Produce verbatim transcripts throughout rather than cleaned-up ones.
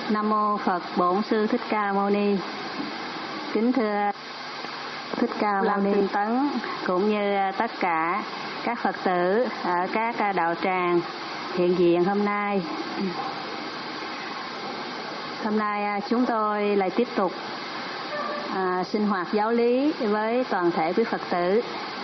Nam mô Phật Bổn Sư Thích Ca Mâu Ni. Kính thưa Thích Ca Mâu Ni Tinh Tấn cũng như tất cả các Phật tử ở các đạo tràng hiện diện hôm nay. Hôm nay chúng tôi lại tiếp tục à, sinh hoạt giáo lý với toàn thể quý Phật tử.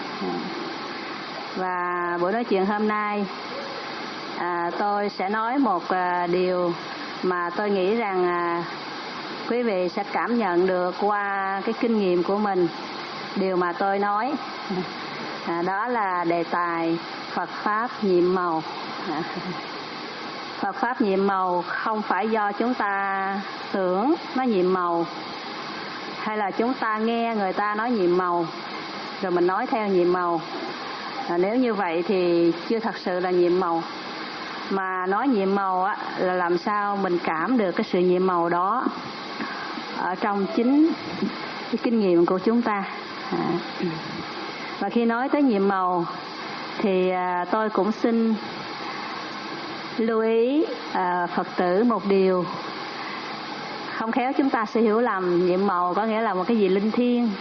Và buổi nói chuyện hôm nay à, tôi sẽ nói một à, điều mà tôi nghĩ rằng à, quý vị sẽ cảm nhận được qua cái kinh nghiệm của mình. Điều mà tôi nói à, đó là đề tài Phật Pháp nhiệm màu. à, Phật Pháp nhiệm màu không phải do chúng ta tưởng nó nhiệm màu, hay là chúng ta nghe người ta nói nhiệm màu rồi mình nói theo nhiệm màu. à, Nếu như vậy thì chưa thật sự là nhiệm màu. Mà nói nhiệm màu á, là làm sao mình cảm được cái sự nhiệm màu đó ở trong chính cái kinh nghiệm của chúng ta. à. Và khi nói tới nhiệm màu thì à, tôi cũng xin lưu ý à, Phật tử một điều. Không khéo chúng ta sẽ hiểu lầm nhiệm màu có nghĩa là một cái gì linh thiêng.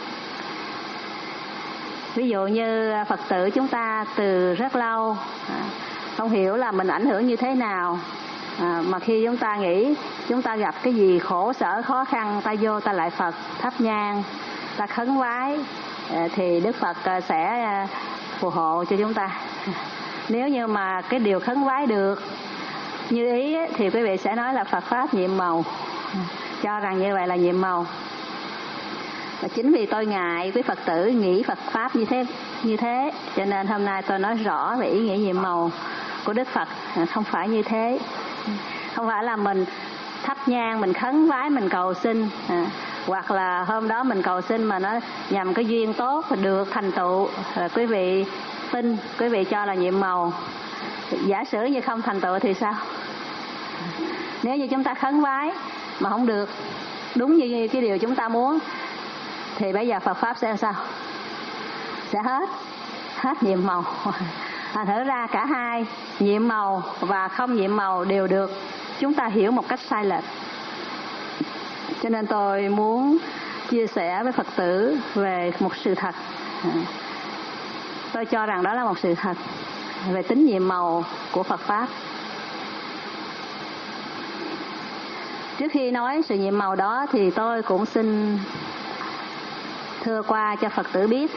Ví dụ như Phật tử chúng ta từ rất lâu à, không hiểu là mình ảnh hưởng như thế nào, à, mà khi chúng ta nghĩ chúng ta gặp cái gì khổ sở khó khăn, ta vô ta lại Phật thắp nhang, ta khấn vái, à, thì Đức Phật sẽ phù hộ cho chúng ta. Nếu như mà cái điều khấn vái được như ý thì quý vị sẽ nói là Phật Pháp nhiệm màu, cho rằng như vậy là nhiệm màu. Và chính vì tôi ngại quý Phật tử nghĩ Phật Pháp như thế, như thế cho nên hôm nay tôi nói rõ về ý nghĩa nhiệm màu của Đức Phật. Không phải như thế. Không phải là mình thắp nhang, mình khấn vái, mình cầu xin, à, hoặc là hôm đó mình cầu xin mà nó nhằm cái duyên tốt được thành tựu, rồi quý vị tin, quý vị cho là nhiệm màu. Giả sử như không thành tựu thì sao? Nếu như chúng ta khấn vái mà không được đúng như cái điều chúng ta muốn thì bây giờ Phật Pháp sẽ sao? Sẽ hết, hết nhiệm màu. À, thở ra cả hai, nhiệm màu và không nhiệm màu đều được chúng ta hiểu một cách sai lệch. Cho nên tôi muốn chia sẻ với Phật tử về một sự thật. Tôi cho rằng đó là một sự thật về tính nhiệm màu của Phật Pháp. Trước khi nói sự nhiệm màu đó thì tôi cũng xin thưa qua cho Phật tử biết,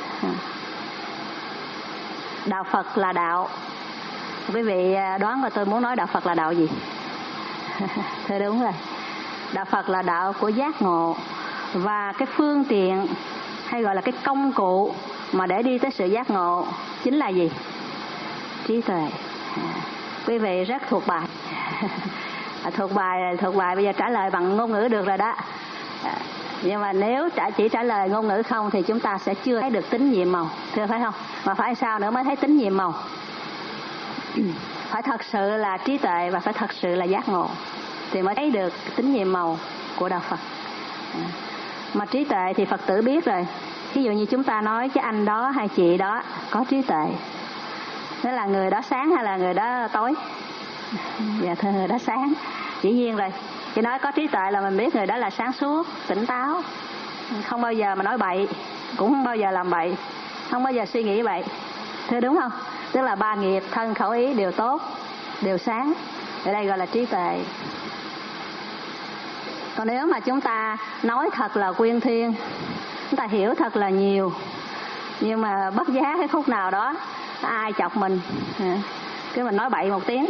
đạo Phật là đạo. Quý vị đoán mà tôi muốn nói đạo Phật là đạo gì? Thưa đúng rồi. Đạo Phật là đạo của giác ngộ. Và cái phương tiện hay gọi là cái công cụ mà để đi tới sự giác ngộ chính là gì? Trí tuệ. Quý vị rất thuộc bài. Thuộc bài, thuộc bài bây giờ trả lời bằng ngôn ngữ được rồi đó. Nhưng mà nếu chỉ trả lời ngôn ngữ không thì chúng ta sẽ chưa thấy được tính nhiệm màu. Thưa phải không? Mà phải sao nữa mới thấy tính nhiệm màu? Phải thật sự là trí tuệ và phải thật sự là giác ngộ thì mới thấy được tính nhiệm màu của đạo Phật. Mà trí tuệ thì Phật tử biết rồi. Ví dụ như chúng ta nói cái anh đó hay chị đó có trí tuệ, đó là người đó sáng hay là người đó tối? Dạ thưa, người đó sáng. Dĩ nhiên rồi. Chỉ nói có trí tuệ là mình biết người đó là sáng suốt, tỉnh táo, không bao giờ mà nói bậy, cũng không bao giờ làm bậy, không bao giờ suy nghĩ bậy. Thưa đúng không? Tức là ba nghiệp thân khẩu ý đều tốt, đều sáng. Ở đây gọi là trí tuệ. Còn nếu mà chúng ta nói thật là quyên thuyên, chúng ta hiểu thật là nhiều, nhưng mà bất giá cái khúc nào đó ai chọc mình, cái mình nói bậy một tiếng,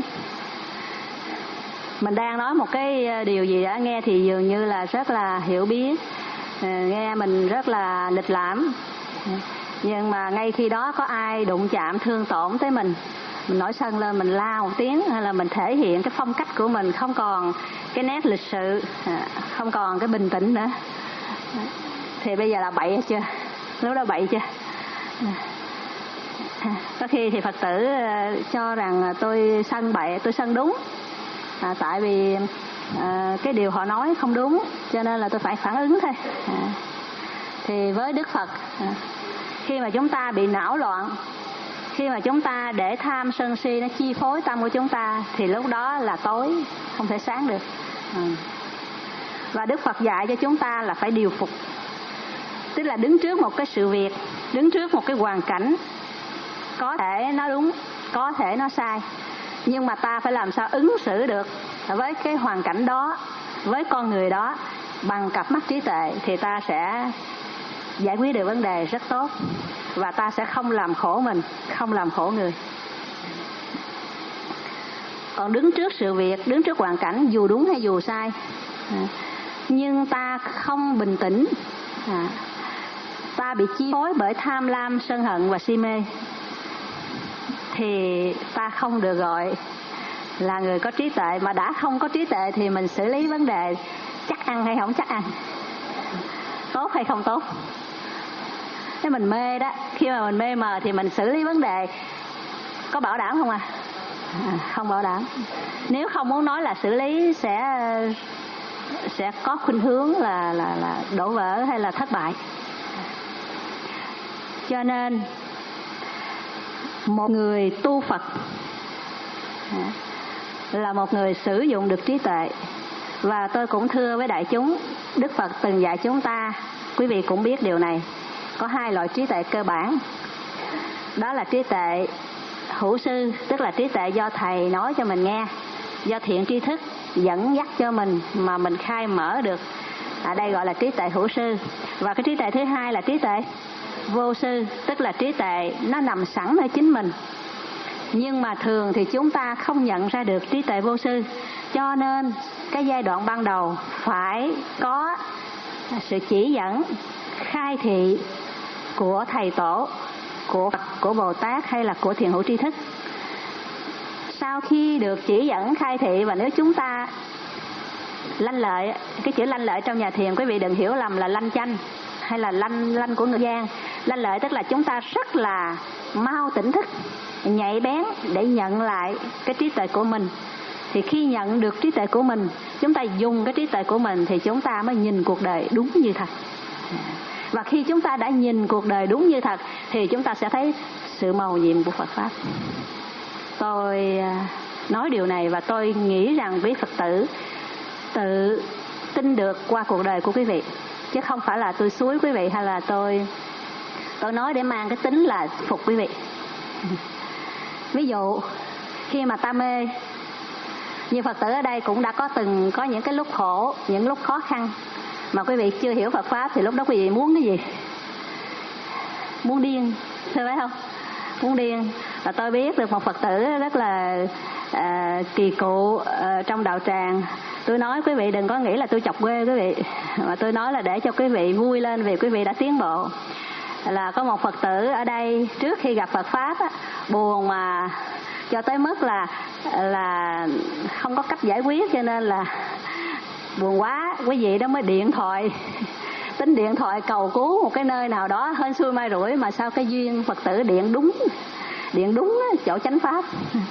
mình đang nói một cái điều gì đó nghe thì dường như là rất là hiểu biết, nghe mình rất là lịch lãm, nhưng mà ngay khi đó có ai đụng chạm thương tổn tới mình, mình nổi sân lên, mình la một tiếng, hay là mình thể hiện cái phong cách của mình không còn cái nét lịch sự, không còn cái bình tĩnh nữa, thì bây giờ là bậy chưa? Lúc đó bậy chưa? Có khi thì Phật tử cho rằng tôi sân bậy, tôi sân đúng, à, tại vì à, cái điều họ nói không đúng cho nên là tôi phải phản ứng thôi. à, Thì với Đức Phật, à, khi mà chúng ta bị não loạn, khi mà chúng ta để tham sân si nó chi phối tâm của chúng ta thì lúc đó là tối, không thể sáng được. à. Và Đức Phật dạy cho chúng ta là phải điều phục, tức là đứng trước một cái sự việc, đứng trước một cái hoàn cảnh, có thể nó đúng, có thể nó sai, nhưng mà ta phải làm sao ứng xử được với cái hoàn cảnh đó, với con người đó bằng cặp mắt trí tuệ, thì ta sẽ giải quyết được vấn đề rất tốt, và ta sẽ không làm khổ mình, không làm khổ người. Còn đứng trước sự việc, đứng trước hoàn cảnh dù đúng hay dù sai, nhưng ta không bình tĩnh, ta bị chi phối bởi tham lam, sân hận và si mê, thì ta không được gọi là người có trí tuệ. Mà đã không có trí tuệ thì mình xử lý vấn đề chắc ăn hay không chắc ăn, tốt hay không tốt. Nếu mình mê đó, khi mà mình mê mờ thì mình xử lý vấn đề có bảo đảm không à? À, không bảo đảm. Nếu không muốn nói là xử lý sẽ sẽ có khuynh hướng là là là đổ vỡ hay là thất bại. Cho nên một người tu Phật là một người sử dụng được trí tuệ. Và tôi cũng thưa với đại chúng, Đức Phật từng dạy chúng ta, quý vị cũng biết điều này, có hai loại trí tuệ cơ bản. Đó là trí tuệ hữu sư, tức là trí tuệ do thầy nói cho mình nghe, do thiện tri thức dẫn dắt cho mình mà mình khai mở được. Ở đây gọi là trí tuệ hữu sư. Và cái trí tuệ thứ hai là trí tuệ vô sư, tức là trí tuệ nó nằm sẵn ở chính mình, nhưng mà thường thì chúng ta không nhận ra được trí tuệ vô sư. Cho nên cái giai đoạn ban đầu phải có sự chỉ dẫn, khai thị của thầy tổ, của Phật, của Bồ Tát hay là của thiện hữu tri thức. Sau khi được chỉ dẫn, khai thị, và nếu chúng ta lanh lợi, cái chữ lanh lợi trong nhà thiền quý vị đừng hiểu lầm là lanh chanh hay là lanh lanh của người gian. Lanh lợi tức là chúng ta rất là mau tỉnh thức, nhạy bén để nhận lại cái trí tuệ của mình. Thì khi nhận được trí tuệ của mình, chúng ta dùng cái trí tuệ của mình thì chúng ta mới nhìn cuộc đời đúng như thật. Và khi chúng ta đã nhìn cuộc đời đúng như thật thì chúng ta sẽ thấy sự mầu nhiệm của Phật Pháp. Tôi nói điều này và tôi nghĩ rằng quý Phật tử tự tin được qua cuộc đời của quý vị, chứ không phải là tôi xúi quý vị hay là tôi tôi nói để mang cái tính là phục quý vị. Ví dụ khi mà ta mê, như Phật tử ở đây cũng đã có từng có những cái lúc khổ, những lúc khó khăn mà quý vị chưa hiểu Phật Pháp, thì lúc đó quý vị muốn cái gì? Muốn điên, phải phải không? Muốn điên. Và tôi biết được một Phật tử rất là à, kỳ cựu à, trong đạo tràng. Tôi nói quý vị đừng có nghĩ là tôi chọc quê quý vị, mà tôi nói là để cho quý vị vui lên vì quý vị đã tiến bộ. Là có một Phật tử ở đây trước khi gặp Phật Pháp á, buồn mà cho tới mức là là không có cách giải quyết, cho nên là buồn quá, quý vị đó mới điện thoại tính điện thoại cầu cứu một cái nơi nào đó hên xui mai rủi, mà sao cái duyên Phật tử điện đúng điện đúng chỗ chánh pháp.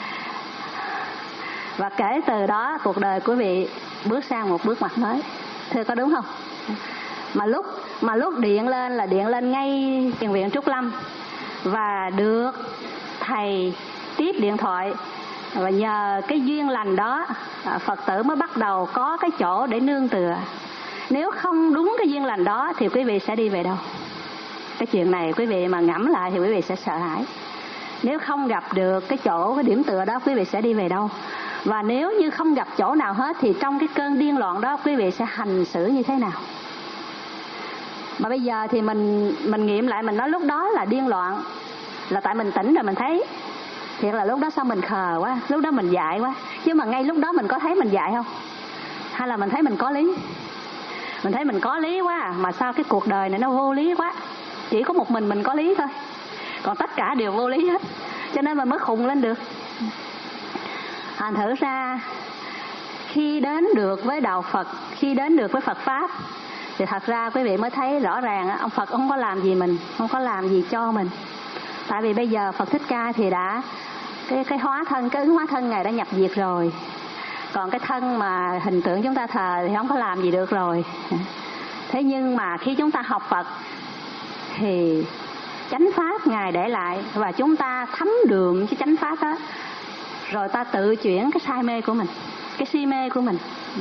Và kể từ đó cuộc đời của vị bước sang một bước ngoặt mới. Thưa có đúng không? Mà lúc mà lúc điện lên là điện lên ngay thiền viện Trúc Lâm, và được thầy tiếp điện thoại, và nhờ cái duyên lành đó Phật tử mới bắt đầu có cái chỗ để nương tựa. Nếu không đúng cái duyên lành đó thì quý vị sẽ đi về đâu? Cái chuyện này quý vị mà ngẫm lại thì quý vị sẽ sợ hãi. Nếu không gặp được cái chỗ, cái điểm tựa đó, quý vị sẽ đi về đâu? Và nếu như không gặp chỗ nào hết thì trong cái cơn điên loạn đó quý vị sẽ hành xử như thế nào? Mà bây giờ thì mình mình nghiệm lại, mình nói lúc đó là điên loạn là tại mình tỉnh rồi mình thấy thiệt là lúc đó sao mình khờ quá, lúc đó mình dại quá. Chứ mà ngay lúc đó mình có thấy mình dại không? Hay là mình thấy mình có lý? Mình thấy mình có lý quá à, mà sao cái cuộc đời này nó vô lý quá. Chỉ có một mình mình có lý thôi, còn tất cả đều vô lý hết, cho nên mình mới khùng lên được. Thành thử ra khi đến được với đạo Phật, khi đến được với Phật Pháp thì thật ra quý vị mới thấy rõ ràng ông Phật không có làm gì mình, không có làm gì cho mình. Tại vì bây giờ Phật Thích Ca thì đã cái cái hóa thân, cái ứng hóa thân Ngài đã nhập diệt rồi. Còn cái thân mà hình tượng chúng ta thờ thì không có làm gì được rồi. Thế nhưng mà khi chúng ta học Phật thì chánh pháp Ngài để lại, và chúng ta thấm đượm cái chánh pháp đó, rồi ta tự chuyển cái say mê của mình, cái si mê của mình.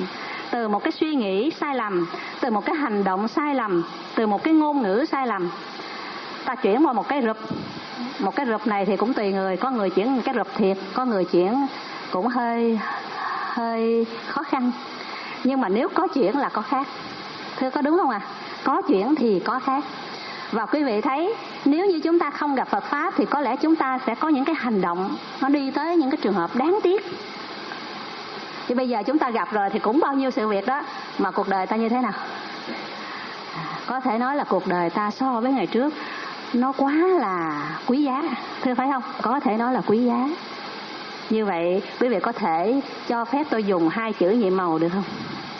từ một cái suy nghĩ sai lầm, từ một cái hành động sai lầm, từ một cái ngôn ngữ sai lầm, ta chuyển qua một cái rụp. Một cái rụp này thì cũng tùy người, có người chuyển cái rụp thiệt, có người chuyển cũng hơi hơi khó khăn. Nhưng mà nếu có chuyển là có khác. Thưa có đúng không ạ? À? Có chuyển thì có khác. Và quý vị thấy, nếu như chúng ta không gặp Phật Pháp thì có lẽ chúng ta sẽ có những cái hành động nó đi tới những cái trường hợp đáng tiếc. Thì bây giờ chúng ta gặp rồi thì cũng bao nhiêu sự việc đó, mà cuộc đời ta như thế nào? Có thể nói là cuộc đời ta so với ngày trước nó quá là quý giá. Thưa phải không? Có thể nói là quý giá. Như vậy quý vị có thể cho phép tôi dùng hai chữ nhiệm màu được không?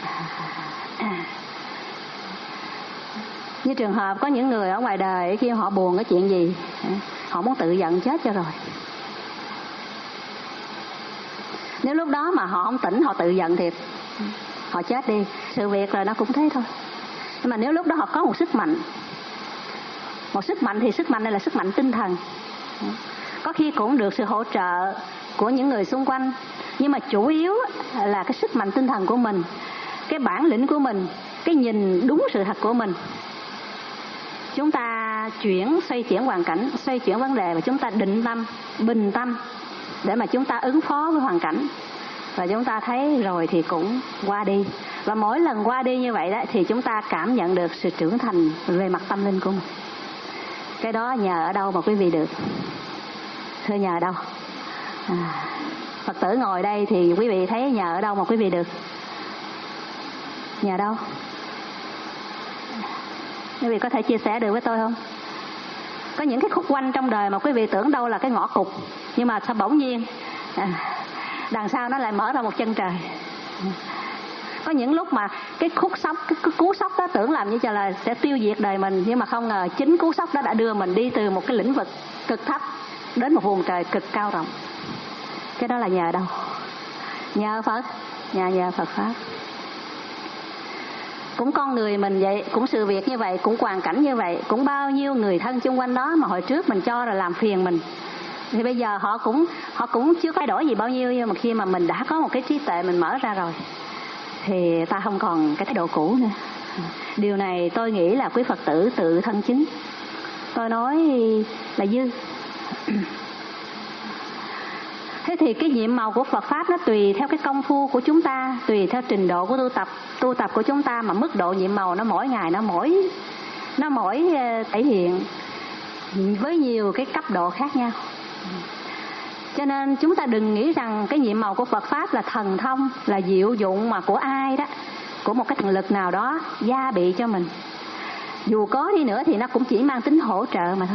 Như trường hợp có những người ở ngoài đời khi họ buồn cái chuyện gì, họ muốn tự giận chết cho rồi. Nếu lúc đó mà họ không tỉnh, họ tự giận thiệt, họ chết đi. Sự việc rồi nó cũng thế thôi. Nhưng mà nếu lúc đó họ có một sức mạnh, một sức mạnh thì sức mạnh này là sức mạnh tinh thần, có khi cũng được sự hỗ trợ của những người xung quanh, nhưng mà chủ yếu là cái sức mạnh tinh thần của mình, cái bản lĩnh của mình, cái nhìn đúng sự thật của mình. Chúng ta chuyển, xoay chuyển hoàn cảnh, xoay chuyển vấn đề, và chúng ta định tâm, bình tâm để mà chúng ta ứng phó với hoàn cảnh. Và chúng ta thấy rồi thì cũng qua đi. Và mỗi lần qua đi như vậy đó, thì chúng ta cảm nhận được sự trưởng thành về mặt tâm linh của mình. Cái đó nhờ ở đâu mà quý vị được? Thưa nhờ ở đâu? À, Phật tử ngồi đây thì quý vị thấy nhờ ở đâu mà quý vị được? Nhờ đâu? Quý vị có thể chia sẻ được với tôi không? Có những cái khúc quanh trong đời mà quý vị tưởng đâu là cái ngõ cụt, nhưng mà sao bỗng nhiên à, đằng sau nó lại mở ra một chân trời. Có những lúc mà cái khúc sốc, cái, cái cú sốc đó tưởng làm như cho là sẽ tiêu diệt đời mình, nhưng mà không ngờ chính cú sốc đó đã đưa mình đi từ một cái lĩnh vực cực thấp đến một vùng trời cực cao rộng. Cái đó là nhờ đâu? Nhờ Phật, nhờ nhờ Phật Pháp. Cũng con người mình vậy, cũng sự việc như vậy, cũng hoàn cảnh như vậy, cũng bao nhiêu người thân xung quanh đó mà hồi trước mình cho là làm phiền mình, thì bây giờ họ cũng họ cũng chưa thay đổi gì bao nhiêu, nhưng mà khi mà mình đã có một cái trí tuệ mình mở ra rồi thì ta không còn cái thái độ cũ nữa. Điều này tôi nghĩ là quý Phật tử tự thân chứng. Tôi nói là dư. Thế thì cái nhiệm màu của Phật Pháp nó tùy theo cái công phu của chúng ta, tùy theo trình độ của tu tập tu tập của chúng ta, mà mức độ nhiệm màu nó mỗi ngày nó mỗi nó mỗi thể hiện với nhiều cái cấp độ khác nhau. Cho nên chúng ta đừng nghĩ rằng cái nhiệm màu của Phật Pháp là thần thông, là diệu dụng mà của ai đó, của một cái thần lực nào đó gia bị cho mình. Dù có đi nữa thì nó cũng chỉ mang tính hỗ trợ mà thôi.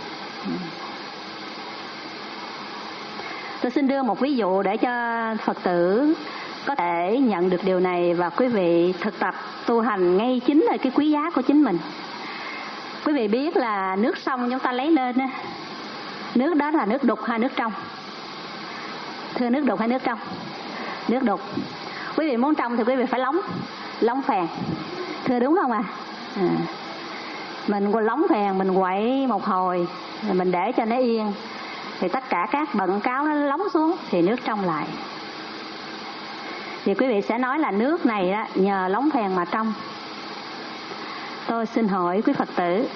Tôi xin đưa một ví dụ để cho Phật tử có thể nhận được điều này và quý vị thực tập tu hành ngay chính là cái quý giá của chính mình. Quý vị biết là nước sông chúng ta lấy lên á, nước đó là nước đục hay nước trong? Thưa, nước đục hay nước trong? Nước đục. Quý vị muốn trong thì quý vị phải lóng, lóng phèn. Thưa đúng không à? à. Mình lóng phèn, mình quậy một hồi, rồi mình để cho nó yên, thì tất cả các bận cáo nó lóng xuống thì nước trong lại. Thì quý vị sẽ nói là nước này á, nhờ lóng phèn mà trong. Tôi xin hỏi quý Phật tử,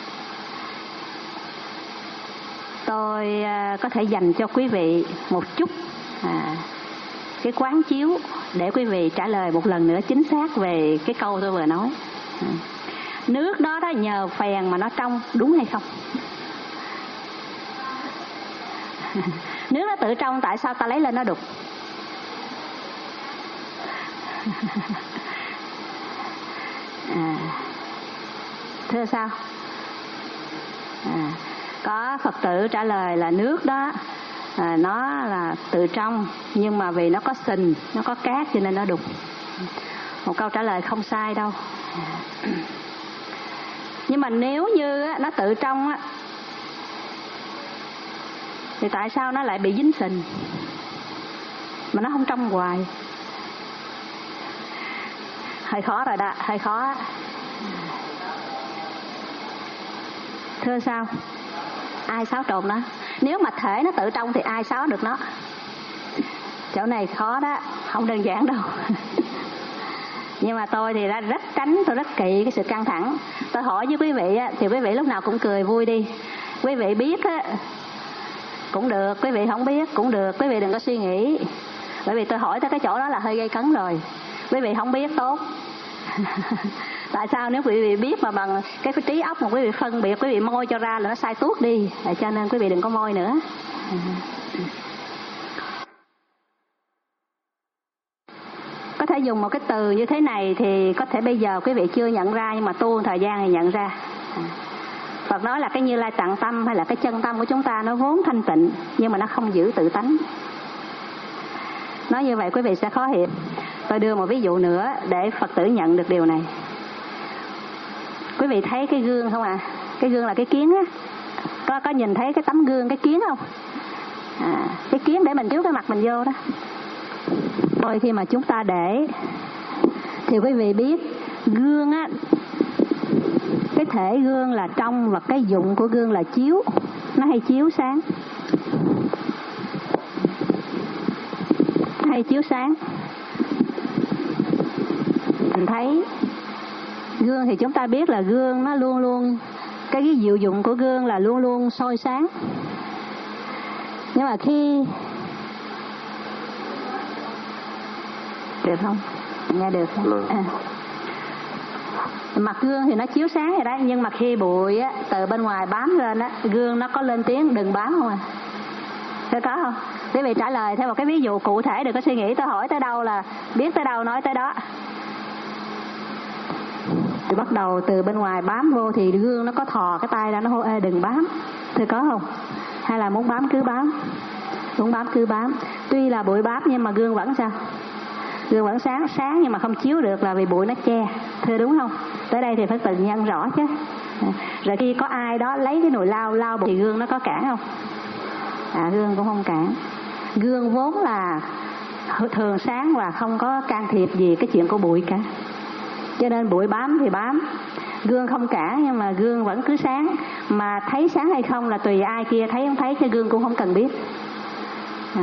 tôi có thể dành cho quý vị một chút à, cái quán chiếu để quý vị trả lời một lần nữa chính xác về cái câu tôi vừa nói. à, Nước đó đó nhờ phèn mà nó trong, đúng hay không? Nước nó tự trong, tại sao ta lấy lên nó đục? à, Thưa sao? À, có Phật tử trả lời là nước đó à, nó là tự trong, nhưng mà vì nó có sình, nó có cát cho nên nó đục. Một câu trả lời không sai đâu. Nhưng mà nếu như nó tự trong á, thì tại sao nó lại bị dính sình mà nó không trong hoài? Hơi khó rồi đó, hơi khó. Thưa sao? Ai xáo trộn nó? Nếu mà thể nó tự trong thì ai xáo được nó? Chỗ này khó đó, không đơn giản đâu. Nhưng mà tôi thì đã rất tránh, tôi rất kỵ cái sự căng thẳng. Tôi hỏi với quý vị á, thì quý vị lúc nào cũng cười vui đi. Quý vị biết á cũng được, quý vị không biết cũng được, quý vị đừng có suy nghĩ. Bởi vì tôi hỏi tới cái chỗ đó là hơi gây cấn rồi. Quý vị không biết tốt. Tại sao nếu quý vị biết mà bằng cái trí óc mà quý vị phân biệt, quý vị môi cho ra là nó sai tuốt đi. Cho nên quý vị đừng có môi nữa. Có thể dùng một cái từ như thế này thì có thể bây giờ quý vị chưa nhận ra, nhưng mà tu thời gian thì nhận ra. Phật nói là cái Như Lai tạng tâm hay là cái chân tâm của chúng ta nó vốn thanh tịnh, nhưng mà nó không giữ tự tánh. Nói như vậy quý vị sẽ khó hiểu. Tôi đưa một ví dụ nữa để Phật tử nhận được điều này. Quý vị thấy cái gương không à? Cái gương là cái kiến á. Có, có nhìn thấy cái tấm gương, cái kiến không? À, cái kiến để mình chiếu cái mặt mình vô đó. Rồi khi mà chúng ta để thì quý vị biết gương á, cái thể gương là trong và cái dụng của gương là chiếu. Nó hay chiếu sáng. Nó hay chiếu sáng. Mình thấy gương thì chúng ta biết là gương nó luôn luôn, cái, cái diệu dụng của gương là luôn luôn soi sáng. Nhưng mà khi được không? Nghe được không? À. Mặt gương thì nó chiếu sáng vậy đó, nhưng mà khi bụi á, từ bên ngoài bám lên á, gương nó có lên tiếng đừng bám không à? Thế có không? Quý vị trả lời theo một cái ví dụ cụ thể, đừng có suy nghĩ tôi hỏi tới đâu là biết tới đâu nói tới đó. Thì bắt đầu từ bên ngoài bám vô thì gương nó có thò cái tay ra nó hô ê đừng bám. Thì có không? Hay là muốn bám cứ bám? Muốn bám cứ bám. Tuy là bụi bám nhưng mà gương vẫn sao? Gương vẫn sáng, sáng nhưng mà không chiếu được là vì bụi nó che. Thưa đúng không? Tới đây thì phải tự nhận rõ chứ. Rồi khi có ai đó lấy cái nồi lau lau bụi thì gương nó có cản không? À, gương cũng không cản. Gương vốn là thường sáng và không có can thiệp gì cái chuyện của bụi cả. Cho nên bụi bám thì bám, gương không cản nhưng mà gương vẫn cứ sáng. Mà thấy sáng hay không là tùy ai kia thấy không thấy, chứ gương cũng không cần biết. À.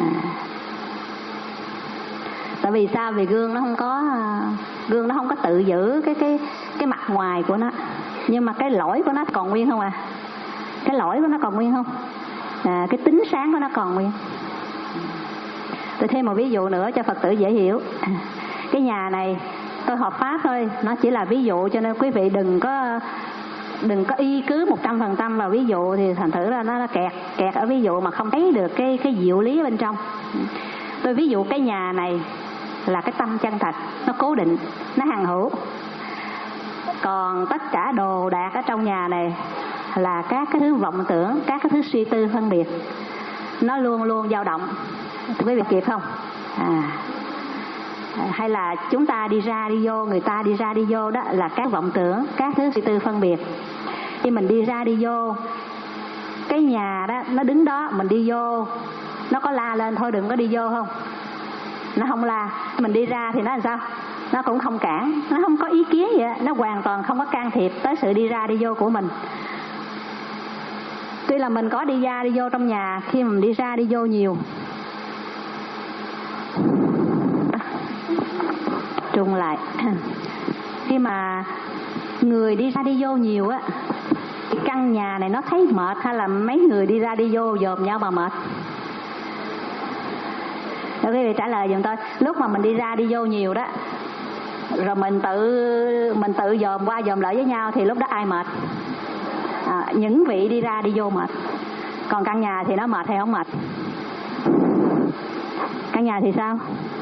Tại vì sao? Vì gương nó không có gương nó không có tự giữ cái cái cái mặt ngoài của nó, nhưng mà cái lỗi của nó còn nguyên không à? Cái lỗi của nó còn nguyên không? À, cái tính sáng của nó còn nguyên. Tôi thêm một ví dụ nữa cho Phật tử dễ hiểu. Cái nhà này tôi hợp pháp thôi, nó chỉ là ví dụ, cho nên quý vị đừng có đừng có y cứ một trăm phần trăm vào ví dụ, thì thành thử là nó kẹt kẹt ở ví dụ mà không thấy được cái cái diệu lý ở bên trong. Tôi ví dụ cái nhà này là cái tâm chân thật, nó cố định, nó hằng hữu. Còn tất cả đồ đạc ở trong nhà này là các cái thứ vọng tưởng, các cái thứ suy tư phân biệt, nó luôn luôn dao động. Quý vị kịp không? À, hay là chúng ta đi ra đi vô, người ta đi ra đi vô đó là các vọng tưởng, các thứ suy tư phân biệt. Khi mình đi ra đi vô, cái nhà đó nó đứng đó, mình đi vô, nó có la lên thôi đừng có đi vô không? Nó không la. Mình đi ra thì nó làm sao? Nó cũng không cản, nó không có ý kiến gì đó. Nó hoàn toàn không có can thiệp tới sự đi ra đi vô của mình. Tuy là mình có đi ra đi vô trong nhà, khi mình đi ra đi vô nhiều, trùng lại, khi mà người đi ra đi vô nhiều á, căn nhà này nó thấy mệt hay là mấy người đi ra đi vô dòm nhau mà mệt? Để quý vị trả lời giùm tôi. Lúc mà mình đi ra đi vô nhiều đó, rồi mình tự mình tự dòm qua dòm lại với nhau, thì lúc đó ai mệt? À, những vị đi ra đi vô mệt. Còn căn nhà thì nó mệt hay không mệt? Căn nhà thì sao?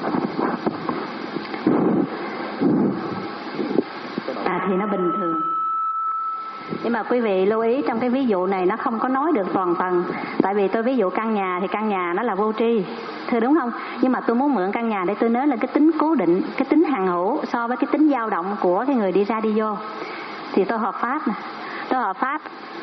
À, thì nó bình thường. Nhưng mà quý vị lưu ý trong cái ví dụ này nó không có nói được toàn phần. Tại vì tôi ví dụ căn nhà thì căn nhà nó là vô tri, thưa đúng không? Nhưng mà tôi muốn mượn căn nhà để tôi nói lên cái tính cố định, cái tính hằng hữu so với cái tính dao động của cái người đi ra đi vô. Thì tôi hợp pháp nè. Tôi hợp pháp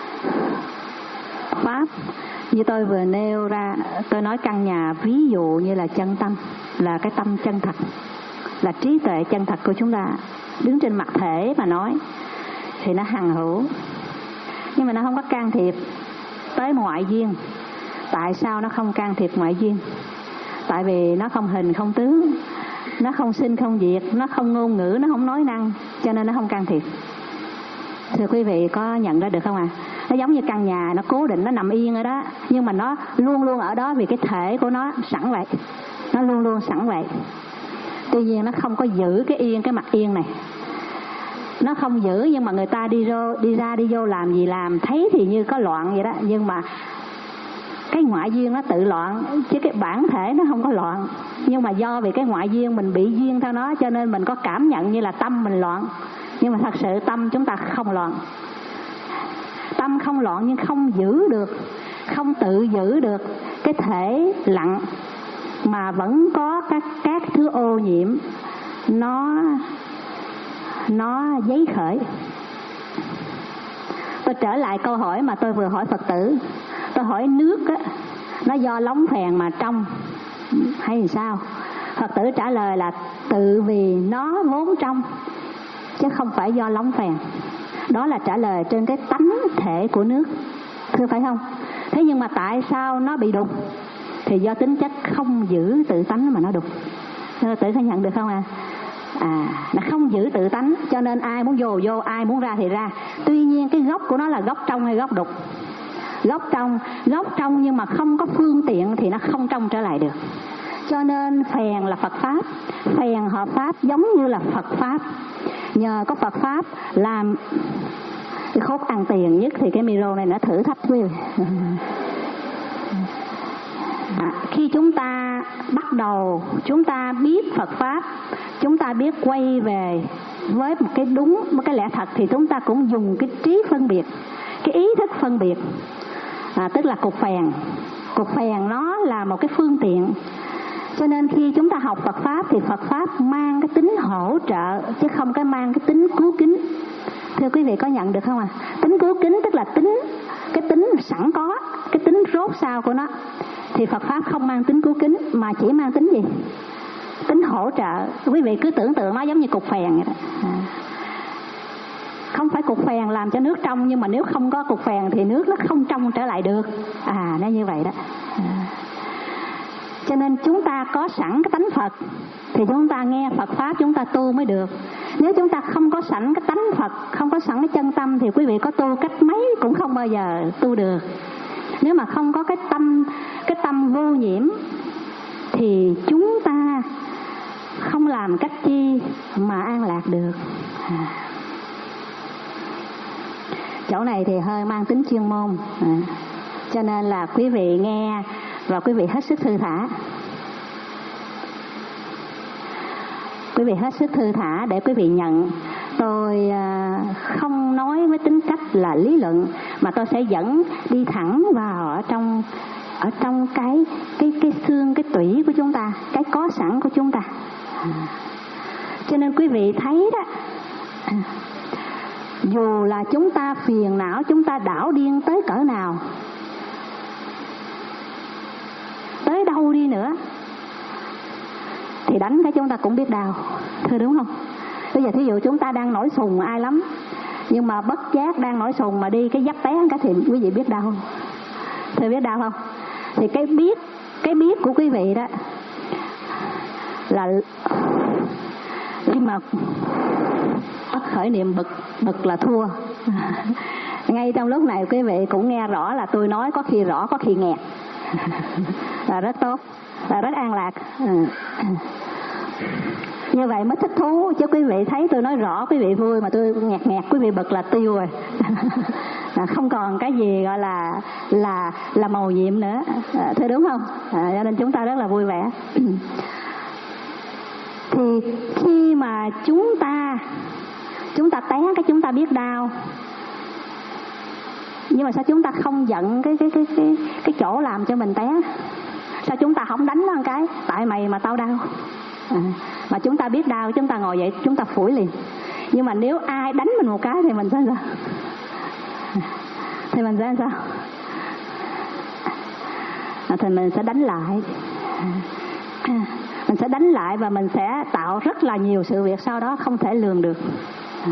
Pháp như tôi vừa nêu ra, tôi nói căn nhà ví dụ như là chân tâm, là cái tâm chân thật, là trí tuệ chân thật của chúng ta. Đứng trên mặt thể mà nói thì nó hằng hữu, nhưng mà nó không có can thiệp tới ngoại duyên. Tại sao nó không can thiệp ngoại duyên? Tại vì nó không hình không tướng, nó không sinh không diệt, nó không ngôn ngữ, nó không nói năng, cho nên nó không can thiệp. Thưa quý vị có nhận ra được không ạ? À? Nó giống như căn nhà nó cố định, nó nằm yên ở đó, nhưng mà nó luôn luôn ở đó vì cái thể của nó sẵn vậy. Nó luôn luôn sẵn vậy. Tuy nhiên nó không có giữ cái yên, cái mặt yên này. Nó không giữ, nhưng mà người ta đi vô, đi ra đi vô làm gì làm, thấy thì như có loạn vậy đó, nhưng mà cái ngoại duyên nó tự loạn, chứ cái bản thể nó không có loạn. Nhưng mà do vì cái ngoại duyên mình bị duyên theo nó, cho nên mình có cảm nhận như là tâm mình loạn. Nhưng mà thật sự tâm chúng ta không loạn. Tâm không loạn nhưng không giữ được, không tự giữ được cái thể lặng, mà vẫn có các các thứ ô nhiễm nó nó giấy khởi. Tôi trở lại câu hỏi mà tôi vừa hỏi Phật tử. Tôi hỏi nước á, nó do lóng phèn mà trong hay sao? Phật tử trả lời là tự vì nó vốn trong, chứ không phải do lóng phèn. Đó là trả lời trên cái tánh thể của nước, thưa phải không? Thế nhưng mà tại sao nó bị đục? Thì do tính chất không giữ tự tánh mà nó đục. Phật tử có nhận được không à? À, nó không giữ tự tánh, cho nên ai muốn vô vô, ai muốn ra thì ra. Tuy nhiên cái gốc của nó là gốc trong hay gốc đục? Gốc trong, gốc trong nhưng mà không có phương tiện thì nó không trong trở lại được. Cho nên phèn là Phật Pháp, phèn hợp Pháp giống như là Phật Pháp. Nhờ có Phật Pháp làm cái khúc ăn tiền nhất thì cái micro này nó thử thách quý vị. À, khi chúng ta bắt đầu, chúng ta biết Phật Pháp, chúng ta biết quay về với một cái đúng, một cái lẽ thật, thì chúng ta cũng dùng cái trí phân biệt, cái ý thức phân biệt. À, tức là cục phèn. Cục phèn nó là một cái phương tiện. Cho nên khi chúng ta học Phật Pháp thì Phật Pháp mang cái tính hỗ trợ, chứ không có mang cái tính cứu kính. Thưa quý vị có nhận được không à? Tính cứu kính tức là tính, cái tính sẵn có, cái tính rốt sao của nó. Thì Phật Pháp không mang tính cứu kính, mà chỉ mang tính gì? Tính hỗ trợ. Quý vị cứ tưởng tượng nó giống như cục phèn vậy đó. À. Không phải cục phèn làm cho nước trong, nhưng mà nếu không có cục phèn thì nước nó không trong trở lại được. À, nó như vậy đó. À. Cho nên chúng ta có sẵn cái tánh Phật thì chúng ta nghe Phật Pháp chúng ta tu mới được. Nếu chúng ta không có sẵn cái tánh Phật, không có sẵn cái chân tâm thì quý vị có tu cách mấy cũng không bao giờ tu được. Nếu mà không có cái tâm, cái tâm vô nhiễm thì chúng ta không làm cách chi mà an lạc được. À. Chỗ này thì hơi mang tính chuyên môn, à. Cho nên là quý vị nghe và quý vị hết sức thư thả. Quý vị hết sức thư thả để quý vị nhận. Tôi không nói với tính cách là lý luận, mà tôi sẽ dẫn đi thẳng vào ở trong ở trong cái cái cái xương, cái tủy của chúng ta, cái có sẵn của chúng ta. À. Cho nên quý vị thấy đó, à, dù là chúng ta phiền não, chúng ta đảo điên tới cỡ nào, tới đâu đi nữa, thì đánh cái chúng ta cũng biết đau. Thưa đúng không? Bây giờ thí dụ chúng ta đang nổi sùng ai lắm, nhưng mà bất giác đang nổi sùng mà đi cái dắt té cái thì quý vị biết đau không? Thưa biết đau không? Thì cái biết, cái biết của quý vị đó là khi mà bất khởi niệm bực, bực là thua. Ngay trong lúc này quý vị cũng nghe rõ là tôi nói có khi rõ có khi nghẹt. Là rất tốt, là rất an lạc. Ừ. Như vậy mới thích thú, chứ quý vị thấy tôi nói rõ quý vị vui mà tôi nghẹt nghẹt quý vị bực là tiêu rồi. À, không còn cái gì gọi là là là màu nhiệm nữa. À, thưa đúng không? À, cho nên chúng ta rất là vui vẻ. Thì khi mà chúng ta chúng ta té cái chúng ta biết đau, nhưng mà sao chúng ta không giận cái cái cái cái cái chỗ làm cho mình té? Sao chúng ta không đánh nó một cái? Tại mày mà tao đau. À, mà chúng ta biết đau, chúng ta ngồi dậy chúng ta phủi liền. Nhưng mà nếu ai đánh mình một cái thì mình sẽ sao? Thì mình sẽ sao? À, thì mình sẽ đánh lại. À, mình sẽ đánh lại và mình sẽ tạo rất là nhiều sự việc sau đó không thể lường được. À.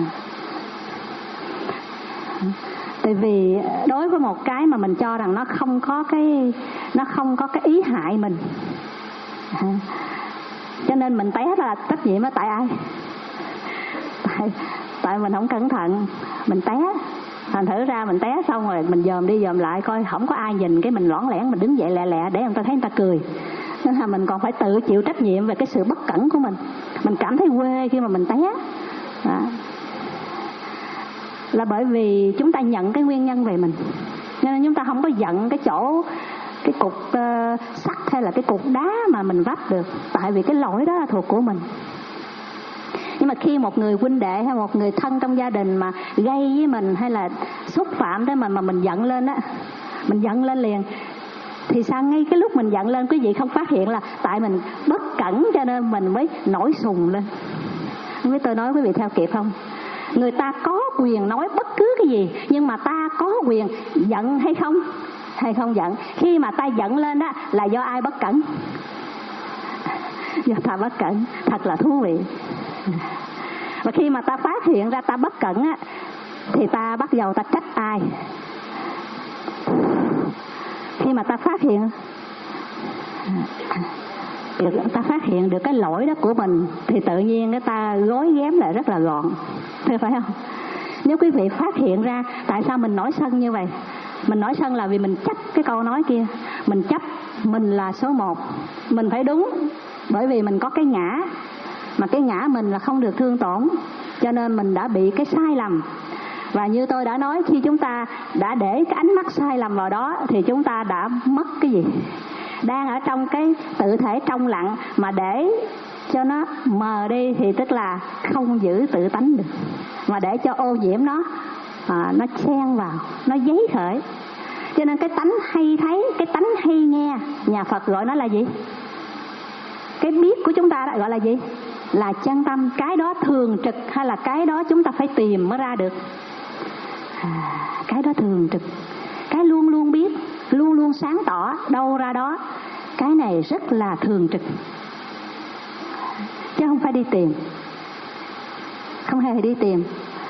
Tại vì đối với một cái mà mình cho rằng nó không có cái nó không có cái ý hại mình, Cho nên mình té là trách nhiệm á tại ai? Tại, tại mình không cẩn thận, mình té. Thành thử ra mình té xong rồi mình dòm đi dòm lại coi không có ai nhìn, cái mình loãng lẻn mình đứng dậy lẹ lẹ để người ta thấy người ta cười. Nên là mình còn phải tự chịu trách nhiệm về cái sự bất cẩn của mình. Mình cảm thấy quê khi mà mình té. Đó. Là bởi vì chúng ta nhận cái nguyên nhân về mình, nên chúng ta không có giận cái chỗ cái cục uh, sắt hay là cái cục đá mà mình vấp được, tại vì cái lỗi đó là thuộc của mình. Nhưng mà khi một người huynh đệ hay một người thân trong gia đình mà gây với mình hay là xúc phạm tới mình mà mình giận lên á, mình giận lên liền, thì sao ngay cái lúc mình giận lên quý vị không phát hiện là tại mình bất cẩn cho nên mình mới nổi sùng lên. Không biết tôi nói quý vị theo kịp không? Người ta có quyền nói bất cứ cái gì, nhưng mà ta có quyền giận hay không? Hay không giận. Khi mà ta giận lên đó là do ai bất cẩn? Do ta bất cẩn. Thật là thú vị. Và khi mà ta phát hiện ra ta bất cẩn á, thì ta bắt đầu ta trách ai? Khi mà ta phát hiện được, ta phát hiện được cái lỗi đó của mình, thì tự nhiên cái ta gối ghém lại rất là gọn, thế phải không? Nếu quý vị phát hiện ra tại sao mình nổi sân như vậy, mình nổi sân là vì mình chấp cái câu nói kia, mình chấp mình là số một, mình phải đúng, bởi vì mình có cái ngã, mà cái ngã mình là không được thương tổn, cho nên mình đã bị cái sai lầm. Và như tôi đã nói, khi chúng ta đã để cái ánh mắt sai lầm vào đó thì chúng ta đã mất cái gì? Đang ở trong cái tự thể trong lặng mà để cho nó mờ đi thì tức là không giữ tự tánh được, mà để cho ô nhiễm nó à, nó xen vào, nó giấy khởi. Cho nên cái tánh hay thấy, cái tánh hay nghe, nhà Phật gọi nó là gì? Cái biết của chúng ta đã gọi là gì? Là chân tâm. Cái đó thường trực hay là cái đó chúng ta phải tìm mới ra được? À, cái đó thường trực, cái luôn luôn biết, luôn luôn sáng tỏ, đâu ra đó. Cái này rất là thường trực, chứ không phải đi tìm, không hề đi tìm.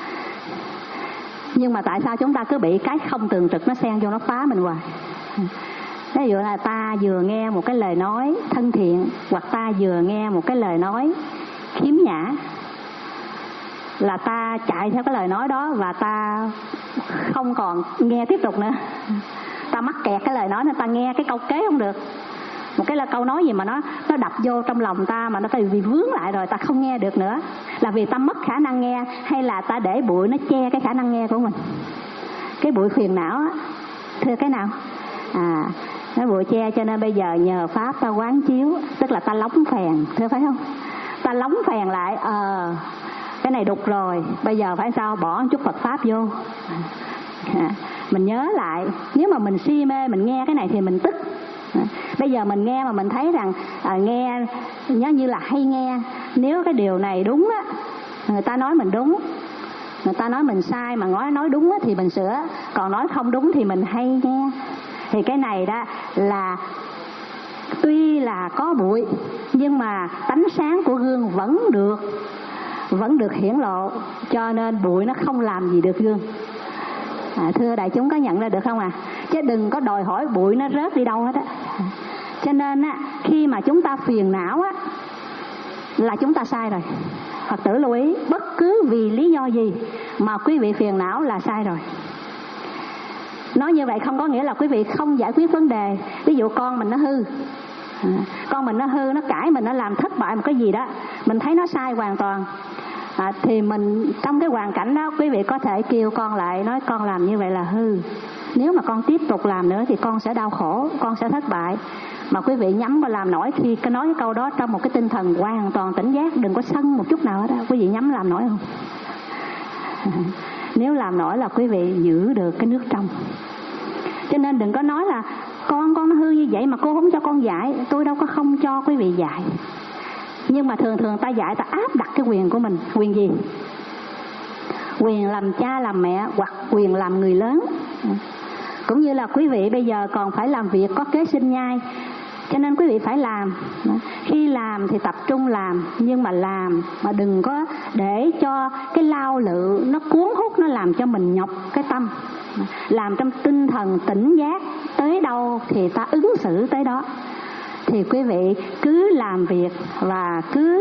Nhưng mà tại sao chúng ta cứ bị cái không thường trực nó xen vô, nó phá mình hoài? Ví dụ là ta vừa nghe một cái lời nói thân thiện, hoặc ta vừa nghe một cái lời nói khiếm nhã, là ta chạy theo cái lời nói đó và ta không còn nghe tiếp tục nữa. Ta mắc kẹt cái lời nói nên ta nghe cái câu kế không được. Một cái là câu nói gì mà nó nó đập vô trong lòng ta mà nó phải vì vướng lại rồi ta không nghe được nữa, là vì ta mất khả năng nghe, hay là ta để bụi nó che cái khả năng nghe của mình? Cái bụi phiền não á, thưa cái nào? À, nó bụi che, cho nên bây giờ nhờ pháp ta quán chiếu, tức là ta lóng phèn, thưa phải không? Ta lóng phèn lại, ờ cái này đục rồi, bây giờ phải sao? Bỏ một chút Phật pháp vô. À, mình nhớ lại, nếu mà mình si mê mình nghe cái này thì mình tức. À, bây giờ mình nghe mà mình thấy rằng à, nghe nhớ như là hay nghe, nếu cái điều này đúng á, người ta nói mình đúng, người ta nói mình sai, mà nói nói đúng á thì mình sửa, còn nói không đúng thì mình hay nghe. Thì cái này đó là tuy là có bụi, nhưng mà tánh sáng của gương vẫn được vẫn được hiển lộ, cho nên bụi nó không làm gì được gương. À, thưa đại chúng có nhận ra được không à? Chứ đừng có đòi hỏi bụi nó rớt đi đâu hết á. Cho nên á, khi mà chúng ta phiền não á, là chúng ta sai rồi. Phật tử lưu ý, bất cứ vì lý do gì mà quý vị phiền não là sai rồi. Nói như vậy không có nghĩa là quý vị không giải quyết vấn đề. Ví dụ con mình nó hư, à, con mình nó hư, nó cãi mình, nó làm thất bại một cái gì đó, mình thấy nó sai hoàn toàn. À, thì mình trong cái hoàn cảnh đó, quý vị có thể kêu con lại, nói con làm như vậy là hư. Nếu mà con tiếp tục làm nữa thì con sẽ đau khổ, con sẽ thất bại. Mà quý vị nhắm vào làm nổi khi nói cái câu đó trong một cái tinh thần hoàn toàn tỉnh giác, đừng có sân một chút nào hết đó. Quý vị nhắm làm nổi không? Nếu làm nổi là quý vị giữ được cái nước trong. Cho nên đừng có nói là con con nó hư như vậy mà cô không cho con dạy. Tôi đâu có không cho quý vị dạy, nhưng mà thường thường ta dạy ta áp đặt cái quyền của mình. Quyền gì? Quyền làm cha làm mẹ, hoặc quyền làm người lớn. Cũng như là quý vị bây giờ còn phải làm việc có kế sinh nhai, cho nên quý vị phải làm. Khi làm thì tập trung làm, nhưng mà làm mà đừng có để cho cái lao lự nó cuốn hút, nó làm cho mình nhọc cái tâm. Làm trong tinh thần tỉnh giác, tới đâu thì ta ứng xử tới đó. thì quý vị cứ làm việc và cứ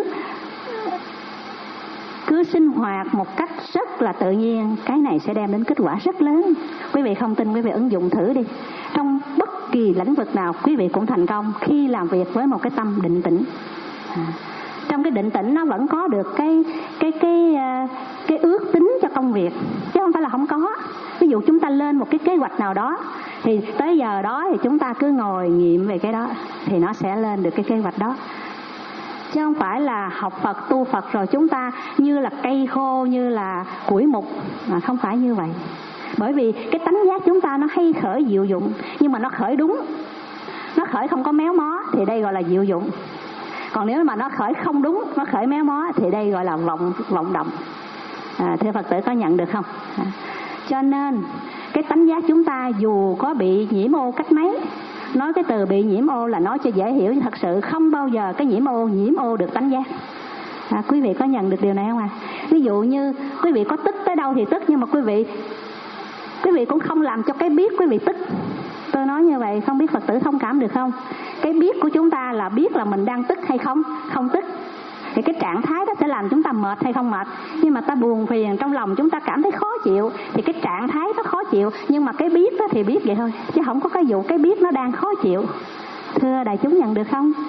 cứ sinh hoạt một cách rất là tự nhiên, cái này sẽ đem đến kết quả rất lớn. Quý vị không tin, quý vị ứng dụng thử đi. Trong bất kỳ lĩnh vực nào quý vị cũng thành công khi làm việc với một cái tâm định tĩnh. À, trong cái định tĩnh nó vẫn có được cái cái cái cái ước tính cho công việc, chứ không phải là không có. Ví dụ chúng ta lên một cái kế hoạch nào đó thì tới giờ đó thì chúng ta cứ ngồi nghiệm về cái đó thì nó sẽ lên được cái kế hoạch đó. Chứ không phải là học Phật, tu Phật rồi chúng ta như là cây khô, như là củi mục, mà không phải như vậy. Bởi vì cái tánh giác chúng ta nó hay khởi diệu dụng, nhưng mà nó khởi đúng, nó khởi không có méo mó thì đây gọi là diệu dụng. Còn nếu mà nó khởi không đúng, nó khởi méo mó thì đây gọi là vọng vọng động. À, thưa Phật tử có nhận được không? À, cho nên cái tánh giác chúng ta dù có bị nhiễm ô cách mấy, nói cái từ bị nhiễm ô là nói cho dễ hiểu, nhưng thật sự không bao giờ cái nhiễm ô nhiễm ô được tánh giác. À, quý vị có nhận được điều này không ạ? À? Ví dụ như quý vị có tức tới đâu thì tức, nhưng mà quý vị quý vị cũng không làm cho cái biết quý vị tức. Tôi nói như vậy không biết Phật tử thông cảm được không? Cái biết của chúng ta là biết là mình đang tức hay không, không tức. Thì cái trạng thái đó sẽ làm chúng ta mệt hay không mệt. Nhưng mà ta buồn phiền trong lòng chúng ta cảm thấy khó chịu thì cái trạng thái nó khó chịu, nhưng mà cái biết đó thì biết vậy thôi, chứ không có cái vụ cái biết nó đang khó chịu. Thưa đại chúng nhận được không?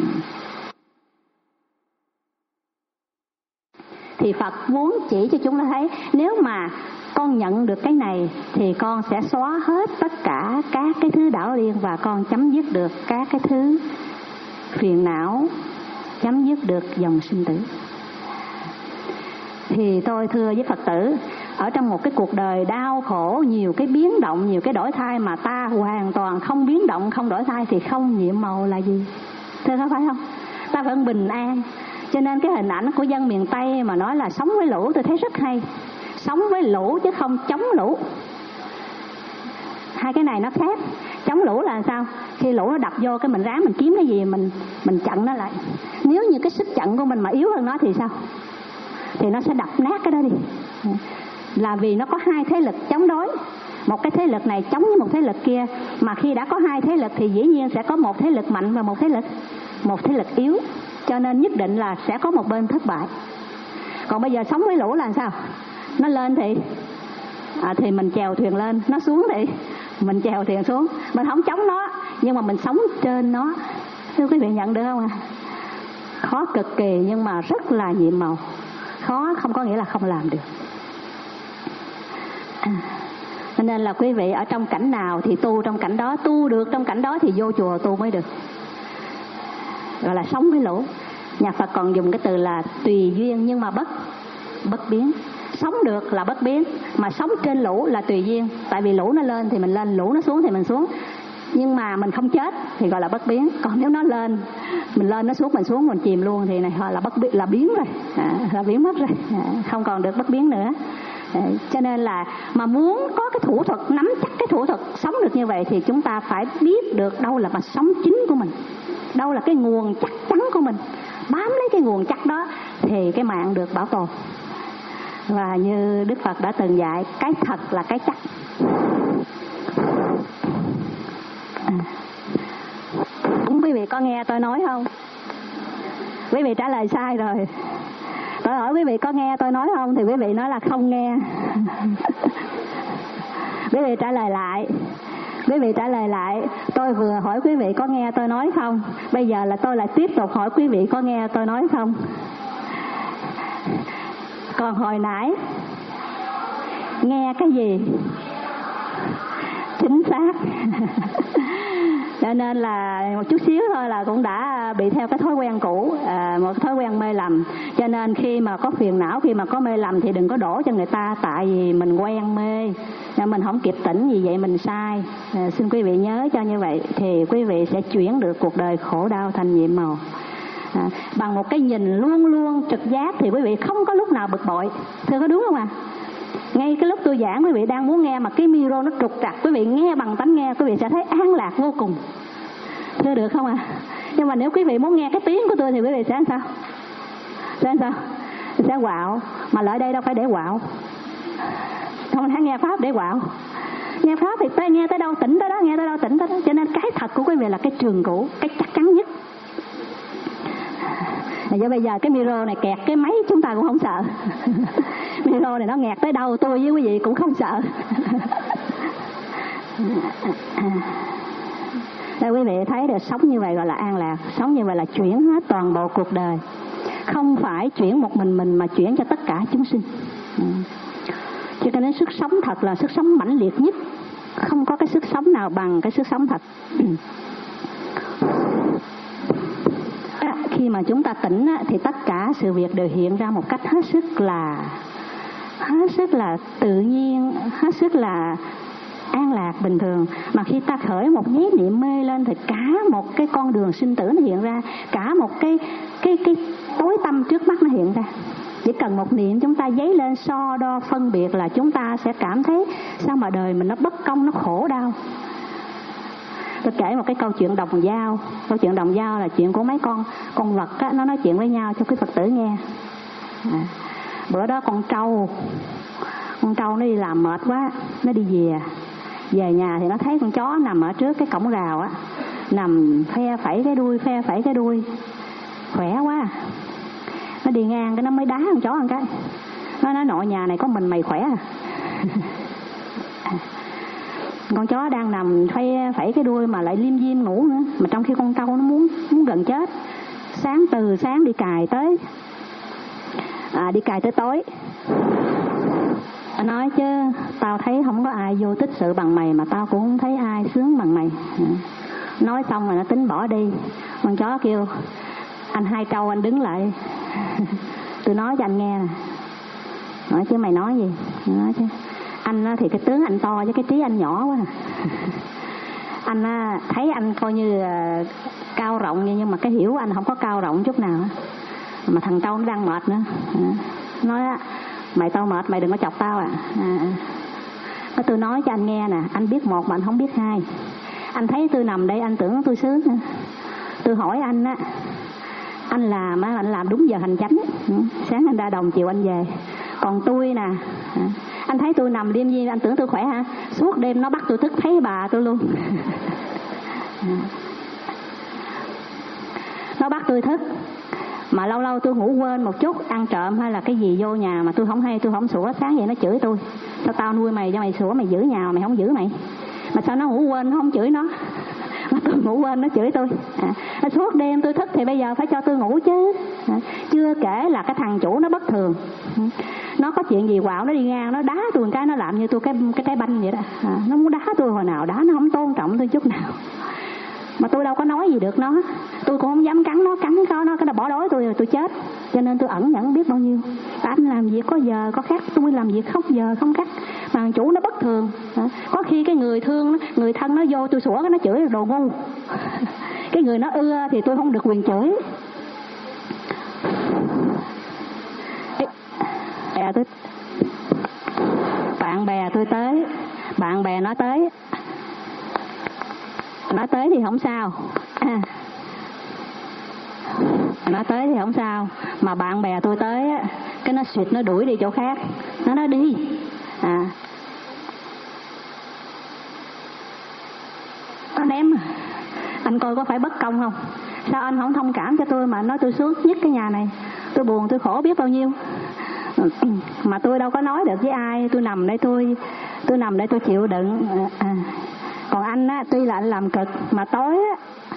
Thì Phật muốn chỉ cho chúng ta thấy, nếu mà con nhận được cái này thì con sẽ xóa hết tất cả các cái thứ đảo điên, và con chấm dứt được các cái thứ phiền não, chấm dứt được dòng sinh tử. Thì tôi thưa với Phật tử, ở trong một cái cuộc đời đau khổ, nhiều cái biến động, nhiều cái đổi thay mà ta hoàn toàn không biến động, không đổi thay thì không nhiệm màu là gì? Thưa có phải không? Ta vẫn bình an. Cho nên cái hình ảnh của dân miền Tây mà nói là sống với lũ, tôi thấy rất hay. Sống với lũ chứ không chống lũ. Hai cái này nó khác. Chống lũ là sao? Khi lũ nó đập vô cái mình ráng mình kiếm cái gì mình mình chặn nó lại. Nếu như cái sức chặn của mình mà yếu hơn nó thì sao? Thì nó sẽ đập nát cái đó đi. Là vì nó có hai thế lực chống đối. Một cái thế lực này chống với một thế lực kia. Mà khi đã có hai thế lực thì dĩ nhiên sẽ có một thế lực mạnh và một thế lực một thế lực yếu. Cho nên nhất định là sẽ có một bên thất bại. Còn bây giờ sống với lũ là sao? Nó lên thì à, thì mình chèo thuyền lên, nó xuống thì mình chèo thuyền xuống. Mình không chống nó, nhưng mà mình sống trên nó. Thưa quý vị nhận được không ạ? À? Khó cực kỳ nhưng mà rất là nhiệm màu. Khó không có nghĩa là không làm được. À, cho nên là quý vị ở trong cảnh nào thì tu trong cảnh đó, tu được trong cảnh đó thì vô chùa tu mới được. Gọi là sống với lũ. Nhà Phật còn dùng cái từ là tùy duyên nhưng mà bất bất biến. Sống được là bất biến, mà sống trên lũ là tùy duyên. Tại vì lũ nó lên thì mình lên, lũ nó xuống thì mình xuống. Nhưng mà mình không chết thì gọi là bất biến. Còn nếu nó lên, mình lên nó xuống, mình xuống mình chìm luôn thì này là bất biến, là biến rồi, à, là biến mất rồi, à, không còn được bất biến nữa. À, cho nên là mà muốn có cái thủ thuật, nắm chắc cái thủ thuật sống được như vậy thì chúng ta phải biết được đâu là mặt sống chính của mình, đâu là cái nguồn chắc chắn của mình. Bám lấy cái nguồn chắc đó thì cái mạng được bảo tồn. Và như Đức Phật đã từng dạy, cái thật là cái chắc. À. Quý vị có nghe tôi nói không? Quý vị trả lời sai rồi. Tôi hỏi quý vị có nghe tôi nói không thì quý vị nói là không nghe. Quý vị trả lời lại. Quý vị trả lời lại. Tôi vừa hỏi quý vị có nghe tôi nói không. Bây giờ là tôi lại tiếp tục hỏi quý vị có nghe tôi nói không. Còn hồi nãy nghe cái gì? Chính xác. Cho nên là một chút xíu thôi là cũng đã bị theo cái thói quen cũ, à, một thói quen mê lầm. Cho nên khi mà có phiền não, khi mà có mê lầm thì đừng có đổ cho người ta, tại vì mình quen mê, mình không kịp tỉnh, vì vậy mình sai. À, xin quý vị nhớ cho như vậy thì quý vị sẽ chuyển được cuộc đời khổ đau thành nhiệm màu. À, bằng một cái nhìn luôn luôn trực giác thì quý vị không có lúc nào bực bội. Thưa có đúng không ạ? À? Ngay cái lúc tôi giảng quý vị đang muốn nghe mà cái micro nó trục trặc, quý vị nghe bằng tánh nghe, quý vị sẽ thấy an lạc vô cùng. Thưa được không ạ? À? Nhưng mà nếu quý vị muốn nghe cái tiếng của tôi thì quý vị sẽ làm sao? Sẽ làm sao? Sẽ quạo. Mà lại đây đâu phải để quạo. Không phải nghe pháp để quạo. Nghe pháp thì tới nghe tới đâu tỉnh tới đó, nghe tới đâu tỉnh tới đó. Cho nên cái thật của quý vị là cái trường cũ, cái chắc chắn nhất. Giờ bây giờ cái micro này kẹt cái máy chúng ta cũng không sợ. Micro này nó nghẹt tới đâu tôi với quý vị cũng không sợ. Đây, quý vị thấy được sống như vậy gọi là an lạc. Sống như vậy là chuyển hết toàn bộ cuộc đời. Không phải chuyển một mình mình mà chuyển cho tất cả chúng sinh. Cho nên sức sống thật là sức sống mãnh liệt nhất. Không có cái sức sống nào bằng cái sức sống thật. À, khi mà chúng ta tỉnh á, thì tất cả sự việc đều hiện ra một cách hết sức là hết sức là tự nhiên, hết sức là an lạc bình thường. Mà khi ta khởi một nháy niệm mê lên thì cả một cái con đường sinh tử nó hiện ra, cả một cái cái cái tối tăm trước mắt nó hiện ra. Chỉ cần một niệm chúng ta dấy lên so đo phân biệt là chúng ta sẽ cảm thấy sao mà đời mình nó bất công, nó khổ đau. Tôi kể một cái câu chuyện đồng dao. Câu chuyện đồng dao là chuyện của mấy con con vật á, nó nói chuyện với nhau cho quý Phật tử nghe. À, bữa đó con trâu con trâu nó đi làm mệt quá, nó đi về về nhà thì nó thấy con chó nằm ở trước cái cổng rào á, nằm phe phẩy cái đuôi phe phẩy cái đuôi khỏe quá. Nó đi ngang cái nó mới đá con chó một cái. Nó nói nội nhà này có mình mày khỏe à. Con chó đang nằm phe phẩy cái đuôi mà lại liêm diêm ngủ nữa, mà trong khi con trâu nó muốn muốn gần chết. Sáng từ sáng đi cài tới à, đi cài tới tối. Nó nói chứ tao thấy không có ai vô tích sự bằng mày, mà tao cũng không thấy ai sướng bằng mày. Nói xong rồi nó tính bỏ đi. Con chó kêu anh hai trâu anh đứng lại. Tôi nói cho anh nghe nè. Nói chứ mày nói gì? Nói chứ anh thì cái tướng anh to với cái trí anh nhỏ quá. Anh thấy anh coi như cao rộng, nhưng mà cái hiểu anh không có cao rộng chút nào. Mà thằng trâu nó đang mệt nữa. Nói mày tao mệt, mày đừng có chọc tao à. à. Tôi nói cho anh nghe nè, anh biết một mà anh không biết hai. Anh thấy tôi nằm đây anh tưởng tôi sướng. Tôi hỏi anh á, anh làm á, anh làm đúng giờ hành chánh. Sáng anh ra đồng, chiều anh về. Còn tôi nè, anh thấy tôi nằm đêm gì anh tưởng tôi khỏe hả? Suốt đêm nó bắt tôi thức thấy bà tôi luôn. Nó bắt tôi thức. Mà lâu lâu tôi ngủ quên một chút, ăn trộm hay là cái gì vô nhà mà tôi không hay, tôi không sủa, sáng vậy nó chửi tôi. Sao tao nuôi mày cho mày sủa, mày giữ nhà mày không giữ mày. Mà sao nó ngủ quên nó không chửi nó. Mà tôi ngủ quên nó chửi tôi. À, suốt đêm tôi thức thì bây giờ phải cho tôi ngủ chứ. À, chưa kể là cái thằng chủ nó bất thường. Nó có chuyện gì quạo nó đi ngang, nó đá tôi một cái, nó làm như tôi cái cái trái banh vậy đó. À, nó muốn đá tôi hồi nào đá, nó không tôn trọng tôi chút nào. Mà tôi đâu có nói gì được nó. Tôi cũng không dám cắn nó, cắn nó, nó cái nó bỏ đói tôi rồi tôi chết. Cho nên tôi ẩn nhẫn biết bao nhiêu. Anh làm việc có giờ có khắc, tôi làm việc không giờ không khắc. Mà thằng chủ nó bất thường. Có khi cái người thương, người thân nó vô tôi sủa cái nó chửi đồ ngu. Cái người nó ưa thì tôi không được quyền chửi. Bè tôi, bạn bè tôi tới, bạn bè nó tới, nó tới thì không sao. À, nó tới thì không sao, mà bạn bè tôi tới á, cái nó xịt nó đuổi đi chỗ khác. Nó nói đi. À, nó ném. Anh coi có phải bất công không? Sao anh không thông cảm cho tôi mà nói tôi sướng nhất cái nhà này? Tôi buồn tôi khổ biết bao nhiêu. Mà tôi đâu có nói được với ai. Tôi nằm đây tôi tôi nằm đây tôi chịu đựng. À, còn anh á, tuy là anh làm cực mà tối á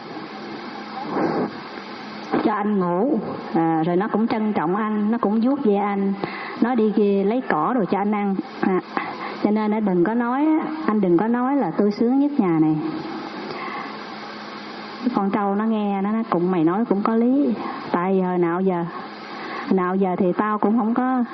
cho anh ngủ, à, rồi nó cũng trân trọng anh, nó cũng vuốt ve anh, nó đi kia lấy cỏ rồi cho anh ăn. À, cho nên nó đừng có nói, anh đừng có nói là tôi sướng nhất nhà này. Con trâu nó nghe nó nói cũng mày nói cũng có lý. Tại giờ nào giờ nào giờ thì tao cũng không có,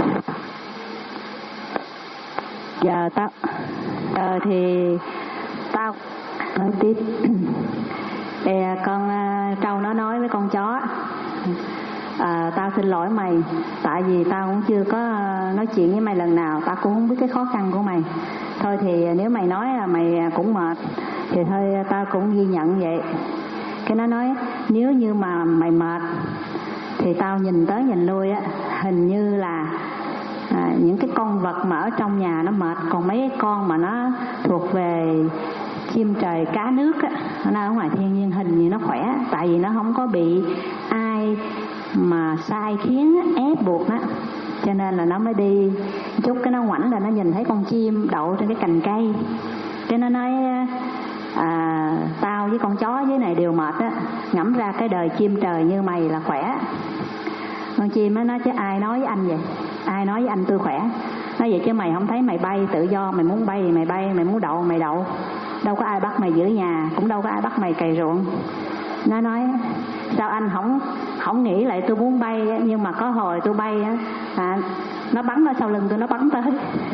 giờ tao giờ thì tao nói tiếp. Thì con trâu nó nói với con chó, à, tao xin lỗi mày, tại vì tao cũng chưa có nói chuyện với mày lần nào, tao cũng không biết cái khó khăn của mày. Thôi thì nếu mày nói là mày cũng mệt thì thôi tao cũng ghi nhận vậy. Cái nó nói nếu như mà mày mệt thì tao nhìn tới nhìn lui á, hình như là à, những cái con vật mà ở trong nhà nó mệt, còn mấy cái con mà nó thuộc về chim trời cá nước á, nó ở ngoài thiên nhiên hình như nó khỏe, tại vì nó không có bị ai mà sai khiến ép buộc nó, cho nên là nó mới đi chút cái nó ngoảnh là nó nhìn thấy con chim đậu trên cái cành cây, cái nó nói à, tao với con chó dưới này đều mệt á, ngẫm ra cái đời chim trời như mày là khỏe. Con chim nó nói chứ ai nói với anh vậy, ai nói với anh tôi khỏe. Nói vậy chứ mày không thấy mày bay tự do, mày muốn bay thì mày bay, mày muốn đậu mày đậu, đâu có ai bắt mày giữ nhà, cũng đâu có ai bắt mày cày ruộng. Nó nói sao anh không không nghĩ lại tôi muốn bay, nhưng mà có hồi tôi bay à, nó bắn ở sau lưng tôi, nó bắn tới.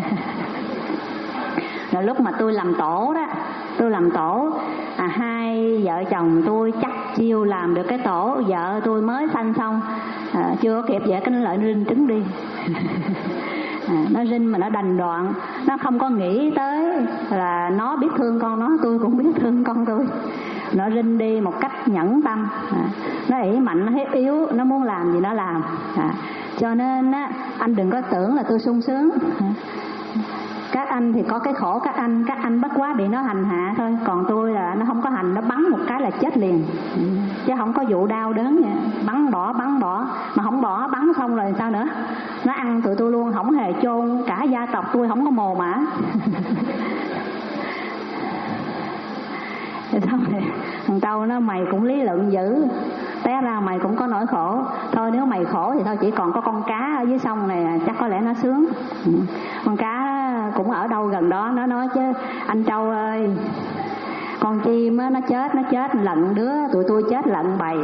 Rồi lúc mà tôi làm tổ đó, tôi làm tổ à, hai vợ chồng tôi chắc chiêu làm được cái tổ, vợ tôi mới sanh xong à, chưa kịp vậy cái nó lại rinh trứng đi. À, nó rinh mà nó đành đoạn, nó không có nghĩ tới là nó biết thương con nó, tôi cũng biết thương con tôi. Nó rinh đi một cách nhẫn tâm, à, nó ỷ mạnh, nó hiếp yếu, nó muốn làm gì nó làm. À, cho nên á, anh đừng có tưởng là tôi sung sướng. À, các anh thì có cái khổ các anh, các anh bất quá bị nó hành hạ thôi, còn tôi là nó không có hành, nó bắn một cái là chết liền, chứ không có vụ đau đớn vậy. Bắn bỏ bắn bỏ mà không bỏ, bắn xong rồi sao nữa, nó ăn tụi tôi luôn, không hề chôn, cả gia tộc tôi không có mồ mả. Xong rồi thằng Tâu nó mày cũng lý luận dữ, té ra mày cũng có nỗi khổ. Thôi nếu mày khổ thì thôi chỉ còn có con cá ở dưới sông này chắc có lẽ nó sướng. Con cá cũng ở đâu gần đó, nó nói chứ anh Châu ơi, con chim á, nó chết nó chết lận đứa, tụi tôi chết lận bầy.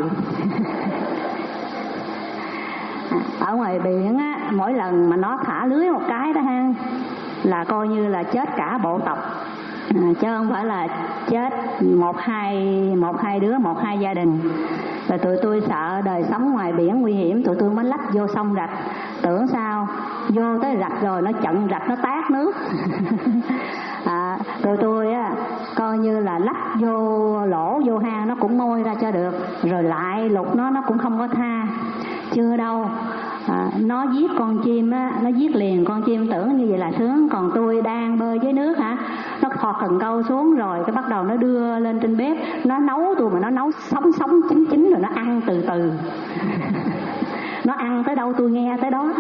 Ở ngoài biển á, mỗi lần mà nó thả lưới một cái đó ha, là coi như là chết cả bộ tộc. À, chứ không phải là chết một hai một hai đứa, một hai gia đình. Rồi tụi tôi sợ đời sống ngoài biển nguy hiểm, tụi tôi mới lách vô sông rạch. Tưởng sao vô tới rạch rồi nó chặn rạch, nó tát nước. À, tụi tôi á coi như là lách vô lỗ vô hang nó cũng môi ra cho được, rồi lại lục nó nó cũng không có tha. Chưa đâu, à, nó giết con chim á, nó giết liền con chim, tưởng như vậy là sướng. Còn tôi đang bơi dưới nước hả, nó thọt cần câu xuống rồi cái bắt đầu nó đưa lên trên bếp, nó nấu tôi mà nó nấu sống sống chín chín rồi nó ăn từ từ. Nó ăn tới đâu tôi nghe tới đó.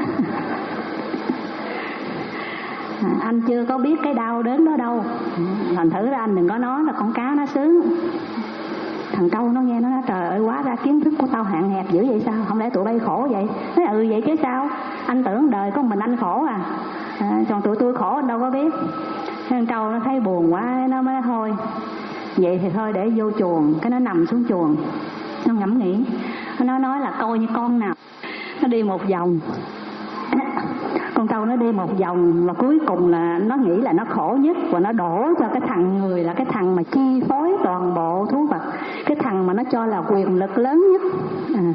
À, anh chưa có biết cái đau đớn đó đâu, thành thử ra anh đừng có nói là con cá nó sướng. Thằng Câu nó nghe nó nói trời ơi, quá ra kiến thức của tao hạn hẹp dữ vậy sao, không lẽ tụi bay khổ vậy? Nói ừ vậy chứ sao, anh tưởng đời có mình anh khổ à, à còn tụi tôi khổ anh đâu có biết. Thằng Câu nó thấy buồn quá, nó mới thôi vậy thì thôi để vô chuồng. Cái nó nằm xuống chuồng, nó ngẫm nghĩ, nó nói là coi như con nào nó đi một vòng. Con Câu nó đi một vòng và cuối cùng là nó nghĩ là nó khổ nhất, và nó đổ cho cái thằng người là cái thằng mà chi phối toàn bộ thú vật, cái thằng mà nó cho là quyền lực lớn nhất. À.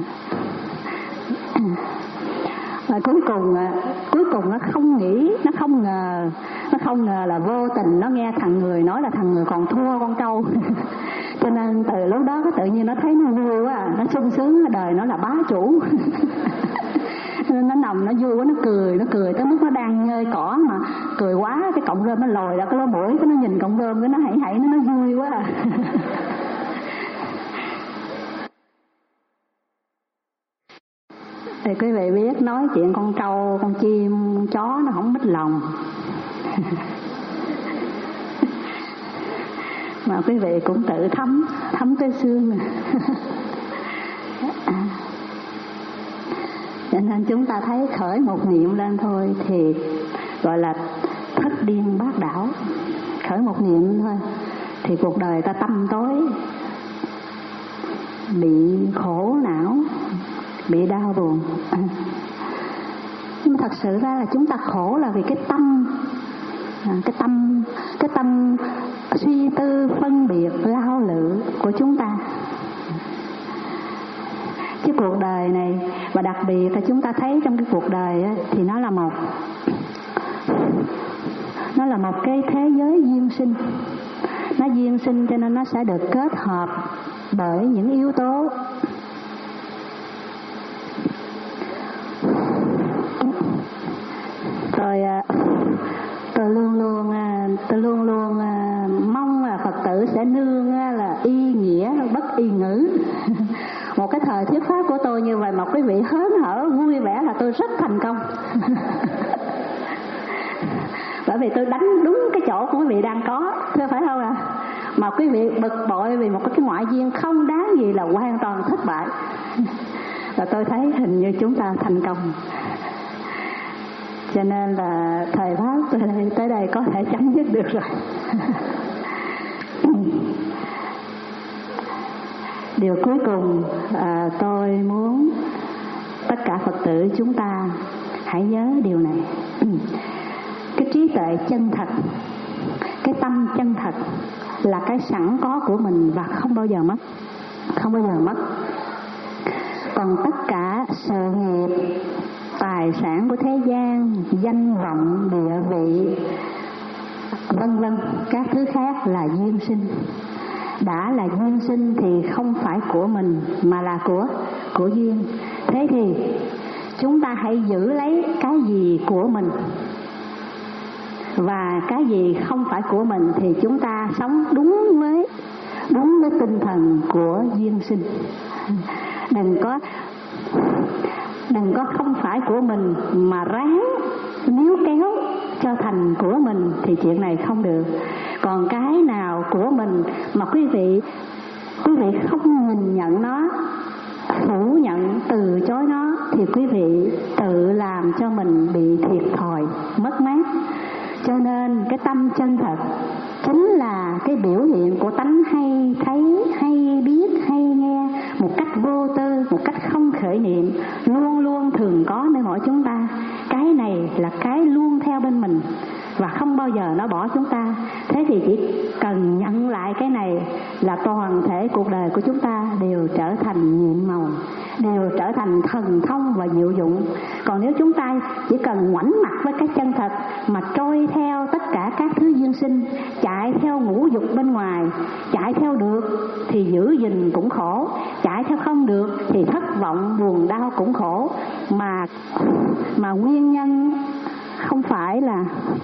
Và cuối cùng cuối cùng nó không nghĩ, nó không ngờ, nó không ngờ là vô tình nó nghe thằng người nói là thằng người còn thua con trâu. Cho nên từ lúc đó tự nhiên nó thấy nó vui quá, nó sung sướng, đời nó là bá chủ. Nó nằm nó vui quá, nó cười, nó cười tới mức nó đang ngơi cỏ mà cười quá, cái cọng rơm nó lồi ra cái lỗ mũi, cái nó nhìn cọng rơm cái nó hãy hãy nó nó vui quá. À. Thì quý vị biết nói chuyện con trâu, con chim, con chó nó không mít lòng. Mà quý vị cũng tự thấm, thấm tới xương. Cho nên chúng ta thấy khởi một niệm lên thôi thì gọi là thất điên bát đảo. Khởi một niệm thôi thì cuộc đời ta tăm tối, bị khổ não, bị đau buồn. À. Nhưng mà thật sự ra là chúng ta khổ là vì cái tâm, à, cái tâm, cái tâm suy tư phân biệt lao lự của chúng ta. Chứ cuộc đời này, và đặc biệt là chúng ta thấy trong cái cuộc đời á, thì nó là một nó là một cái thế giới duyên sinh. Nó duyên sinh cho nên nó sẽ được kết hợp bởi những yếu tố rồi tôi luôn luôn tôi luôn luôn mong là Phật tử sẽ nương là y nghĩa bất y ngữ. Một cái thời thuyết pháp của tôi như vậy mà quý vị hớn hở vui vẻ là tôi rất thành công. Bởi vì tôi đánh đúng cái chỗ của quý vị đang có, thưa phải không ạ? À? Mà quý vị bực bội vì một cái ngoại duyên không đáng gì là hoàn toàn thất bại. Và tôi thấy hình như chúng ta thành công. Cho nên là thời pháp tới đây, tới đây có thể chấm dứt được rồi. Điều cuối cùng à, tôi muốn tất cả Phật tử chúng ta hãy nhớ điều này. Cái trí tuệ chân thật, cái tâm chân thật là cái sẵn có của mình và không bao giờ mất, không bao giờ mất. Còn tất cả sự nghiệp, tài sản của thế gian, danh vọng, địa vị, vân vân, các thứ khác là duyên sinh. Đã là duyên sinh thì không phải của mình mà là của của duyên. Thế thì chúng ta hãy giữ lấy cái gì của mình, và cái gì không phải của mình thì chúng ta sống đúng với đúng với tinh thần của duyên sinh. Đừng có đừng có không phải của mình mà ráng níu kéo cho thành của mình thì chuyện này không được. Còn cái nào của mình mà quý vị quý vị không nhìn nhận nó, phủ nhận, từ chối nó thì quý vị tự làm cho mình bị thiệt thòi, mất mát. Cho nên cái tâm chân thật chính là cái biểu hiện của tánh hay thấy, hay biết, hay nghe một cách vô tư, một cách không khởi niệm, luôn luôn thường có nơi mỗi chúng ta. Cái này là cái luôn theo bên mình và không bao giờ nó bỏ chúng ta. Thế thì chỉ cần nhận lại cái này là toàn thể cuộc đời của chúng ta đều trở thành nhiệm màu, đều trở thành thần thông và diệu dụng. Còn nếu chúng ta chỉ cần ngoảnh mặt với cái chân thật mà trôi theo tất cả các thứ duyên sinh, chạy theo ngũ dục bên ngoài, chạy theo được thì giữ gìn cũng khổ, chạy theo không được thì thất vọng, buồn đau cũng khổ. Mà mà nguyên nhân không phải là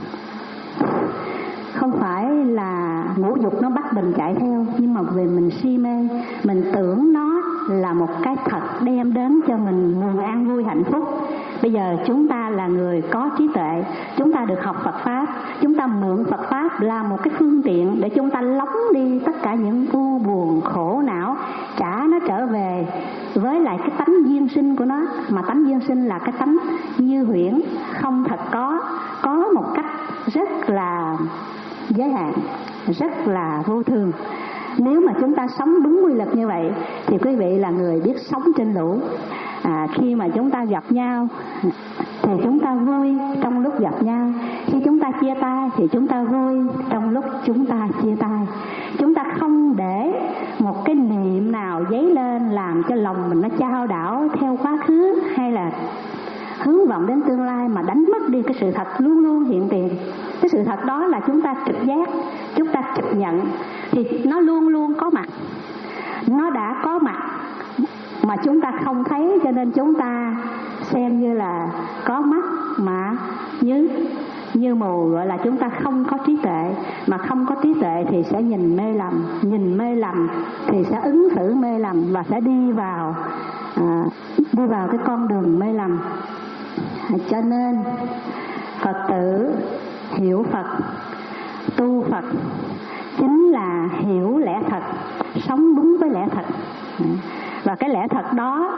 không phải là ngũ dục nó bắt mình chạy theo, nhưng mà vì mình si mê, mình tưởng nó là một cái thật đem đến cho mình nguồn an vui hạnh phúc. Bây giờ chúng ta là người có trí tuệ, chúng ta được học Phật Pháp, chúng ta mượn Phật Pháp là một cái phương tiện để chúng ta lóng đi tất cả những u buồn, khổ não, trả nó trở về với lại cái tánh duyên sinh của nó. Mà tánh duyên sinh là cái tánh như huyễn, không thật có, có một cách rất là giới hạn, rất là vô thường. Nếu mà chúng ta sống đúng quy luật như vậy thì quý vị là người biết sống trên lũ. À, khi mà chúng ta gặp nhau thì chúng ta vui trong lúc gặp nhau, khi chúng ta chia tay thì chúng ta vui trong lúc chúng ta chia tay. Chúng ta không để một cái niệm nào dấy lên làm cho lòng mình nó chao đảo theo quá khứ hay là hướng vọng đến tương lai, mà đánh mất đi cái sự thật luôn luôn hiện tiền. Cái sự thật đó là chúng ta trực giác, chúng ta trực nhận thì nó luôn luôn có mặt. Nó đã có mặt mà chúng ta không thấy, cho nên chúng ta xem như là có mắt mà như như mù, gọi là chúng ta không có trí tuệ. Mà không có trí tuệ thì sẽ nhìn mê lầm, nhìn mê lầm thì sẽ ứng xử mê lầm và sẽ đi vào à, đi vào cái con đường mê lầm. Cho nên Phật tử hiểu Phật, tu Phật chính là hiểu lẽ thật, sống đúng với lẽ thật. Và cái lẽ thật đó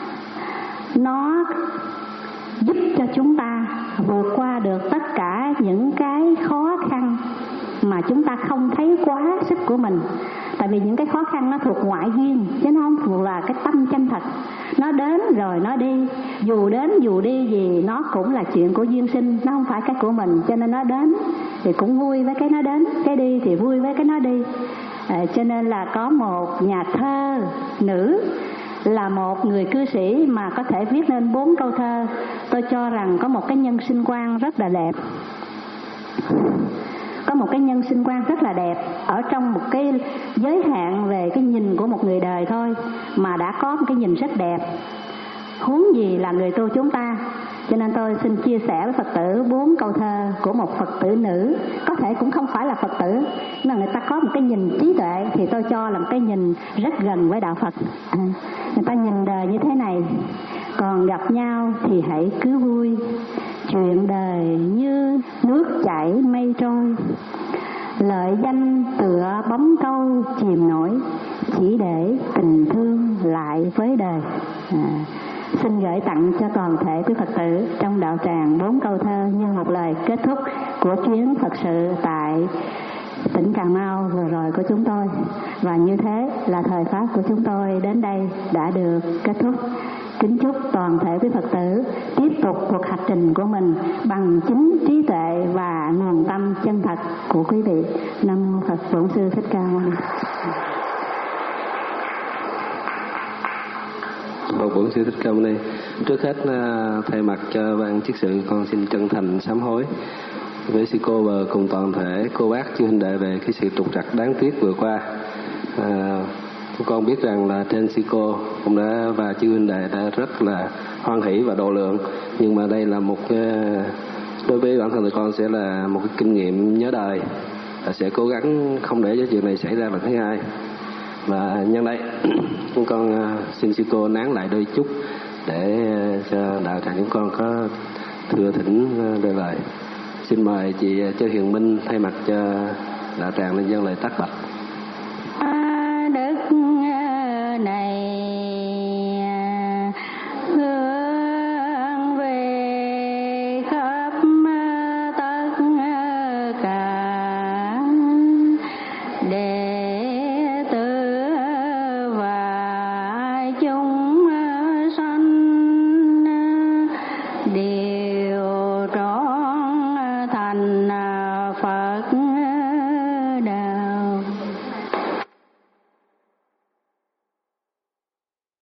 nó giúp cho chúng ta vượt qua được tất cả những cái khó khăn mà chúng ta không thấy quá sức của mình. Tại vì những cái khó khăn nó thuộc ngoại duyên, chứ nó không thuộc là cái tâm chân thật. Nó đến rồi nó đi, dù đến dù đi gì nó cũng là chuyện của duyên sinh, nó không phải cái của mình. Cho nên nó đến thì cũng vui với cái nó đến, cái đi thì vui với cái nó đi. à, Cho nên là có một nhà thơ nữ là một người cư sĩ mà có thể viết nên bốn câu thơ. Tôi cho rằng có một cái nhân sinh quan rất là đẹp, có một cái nhân sinh quan rất là đẹp ở trong một cái giới hạn về cái nhìn của một người đời thôi mà đã có một cái nhìn rất đẹp, huống gì là người tu chúng ta. Cho nên tôi xin chia sẻ với Phật tử bốn câu thơ của một Phật tử nữ, có thể cũng không phải là Phật tử, nhưng mà người ta có một cái nhìn trí tuệ thì tôi cho là một cái nhìn rất gần với đạo Phật. À, người ta nhìn đời như thế này: còn gặp nhau thì hãy cứ vui, chuyện đời như nước chảy mây trôi, lợi danh tựa bóng câu chìm nổi, chỉ để tình thương lại với đời. À, xin gửi tặng cho toàn thể quý Phật tử trong đạo tràng bốn câu thơ như một lời kết thúc của chuyến Phật sự tại tỉnh Cà Mau vừa rồi của chúng tôi. Và như thế là thời pháp của chúng tôi đến đây đã được kết thúc. Kính chúc toàn thể quý Phật tử tiếp tục cuộc hành trình của mình bằng chính trí tuệ và nguồn tâm chân thật của quý vị. Nam mô Phật Bổn Sư Thích Ca Mâu Ni. Phật Bổn Sư Thích Ca Mâu Ni. Trước hết thay mặt cho ban chức sự, con xin chân thành sám hối với sư cô và cùng toàn thể cô bác chư huynh đệ về cái sự trục trặc đáng tiếc vừa qua. À, con biết rằng là trên sư cô cũng đã và chư huynh đệ đã rất là hoan hỷ và độ lượng, nhưng mà đây là một đối với bản thân tụi con sẽ là một cái kinh nghiệm nhớ đời, và sẽ cố gắng không để cho chuyện này xảy ra lần thứ hai. Và nhân đây chúng con xin sư cô nán lại đôi chút để cho đạo tràng chúng con có thưa thỉnh đôi lời. Xin mời chị Châu Hiền Minh thay mặt cho đạo tràng lên dân lời tác bạch.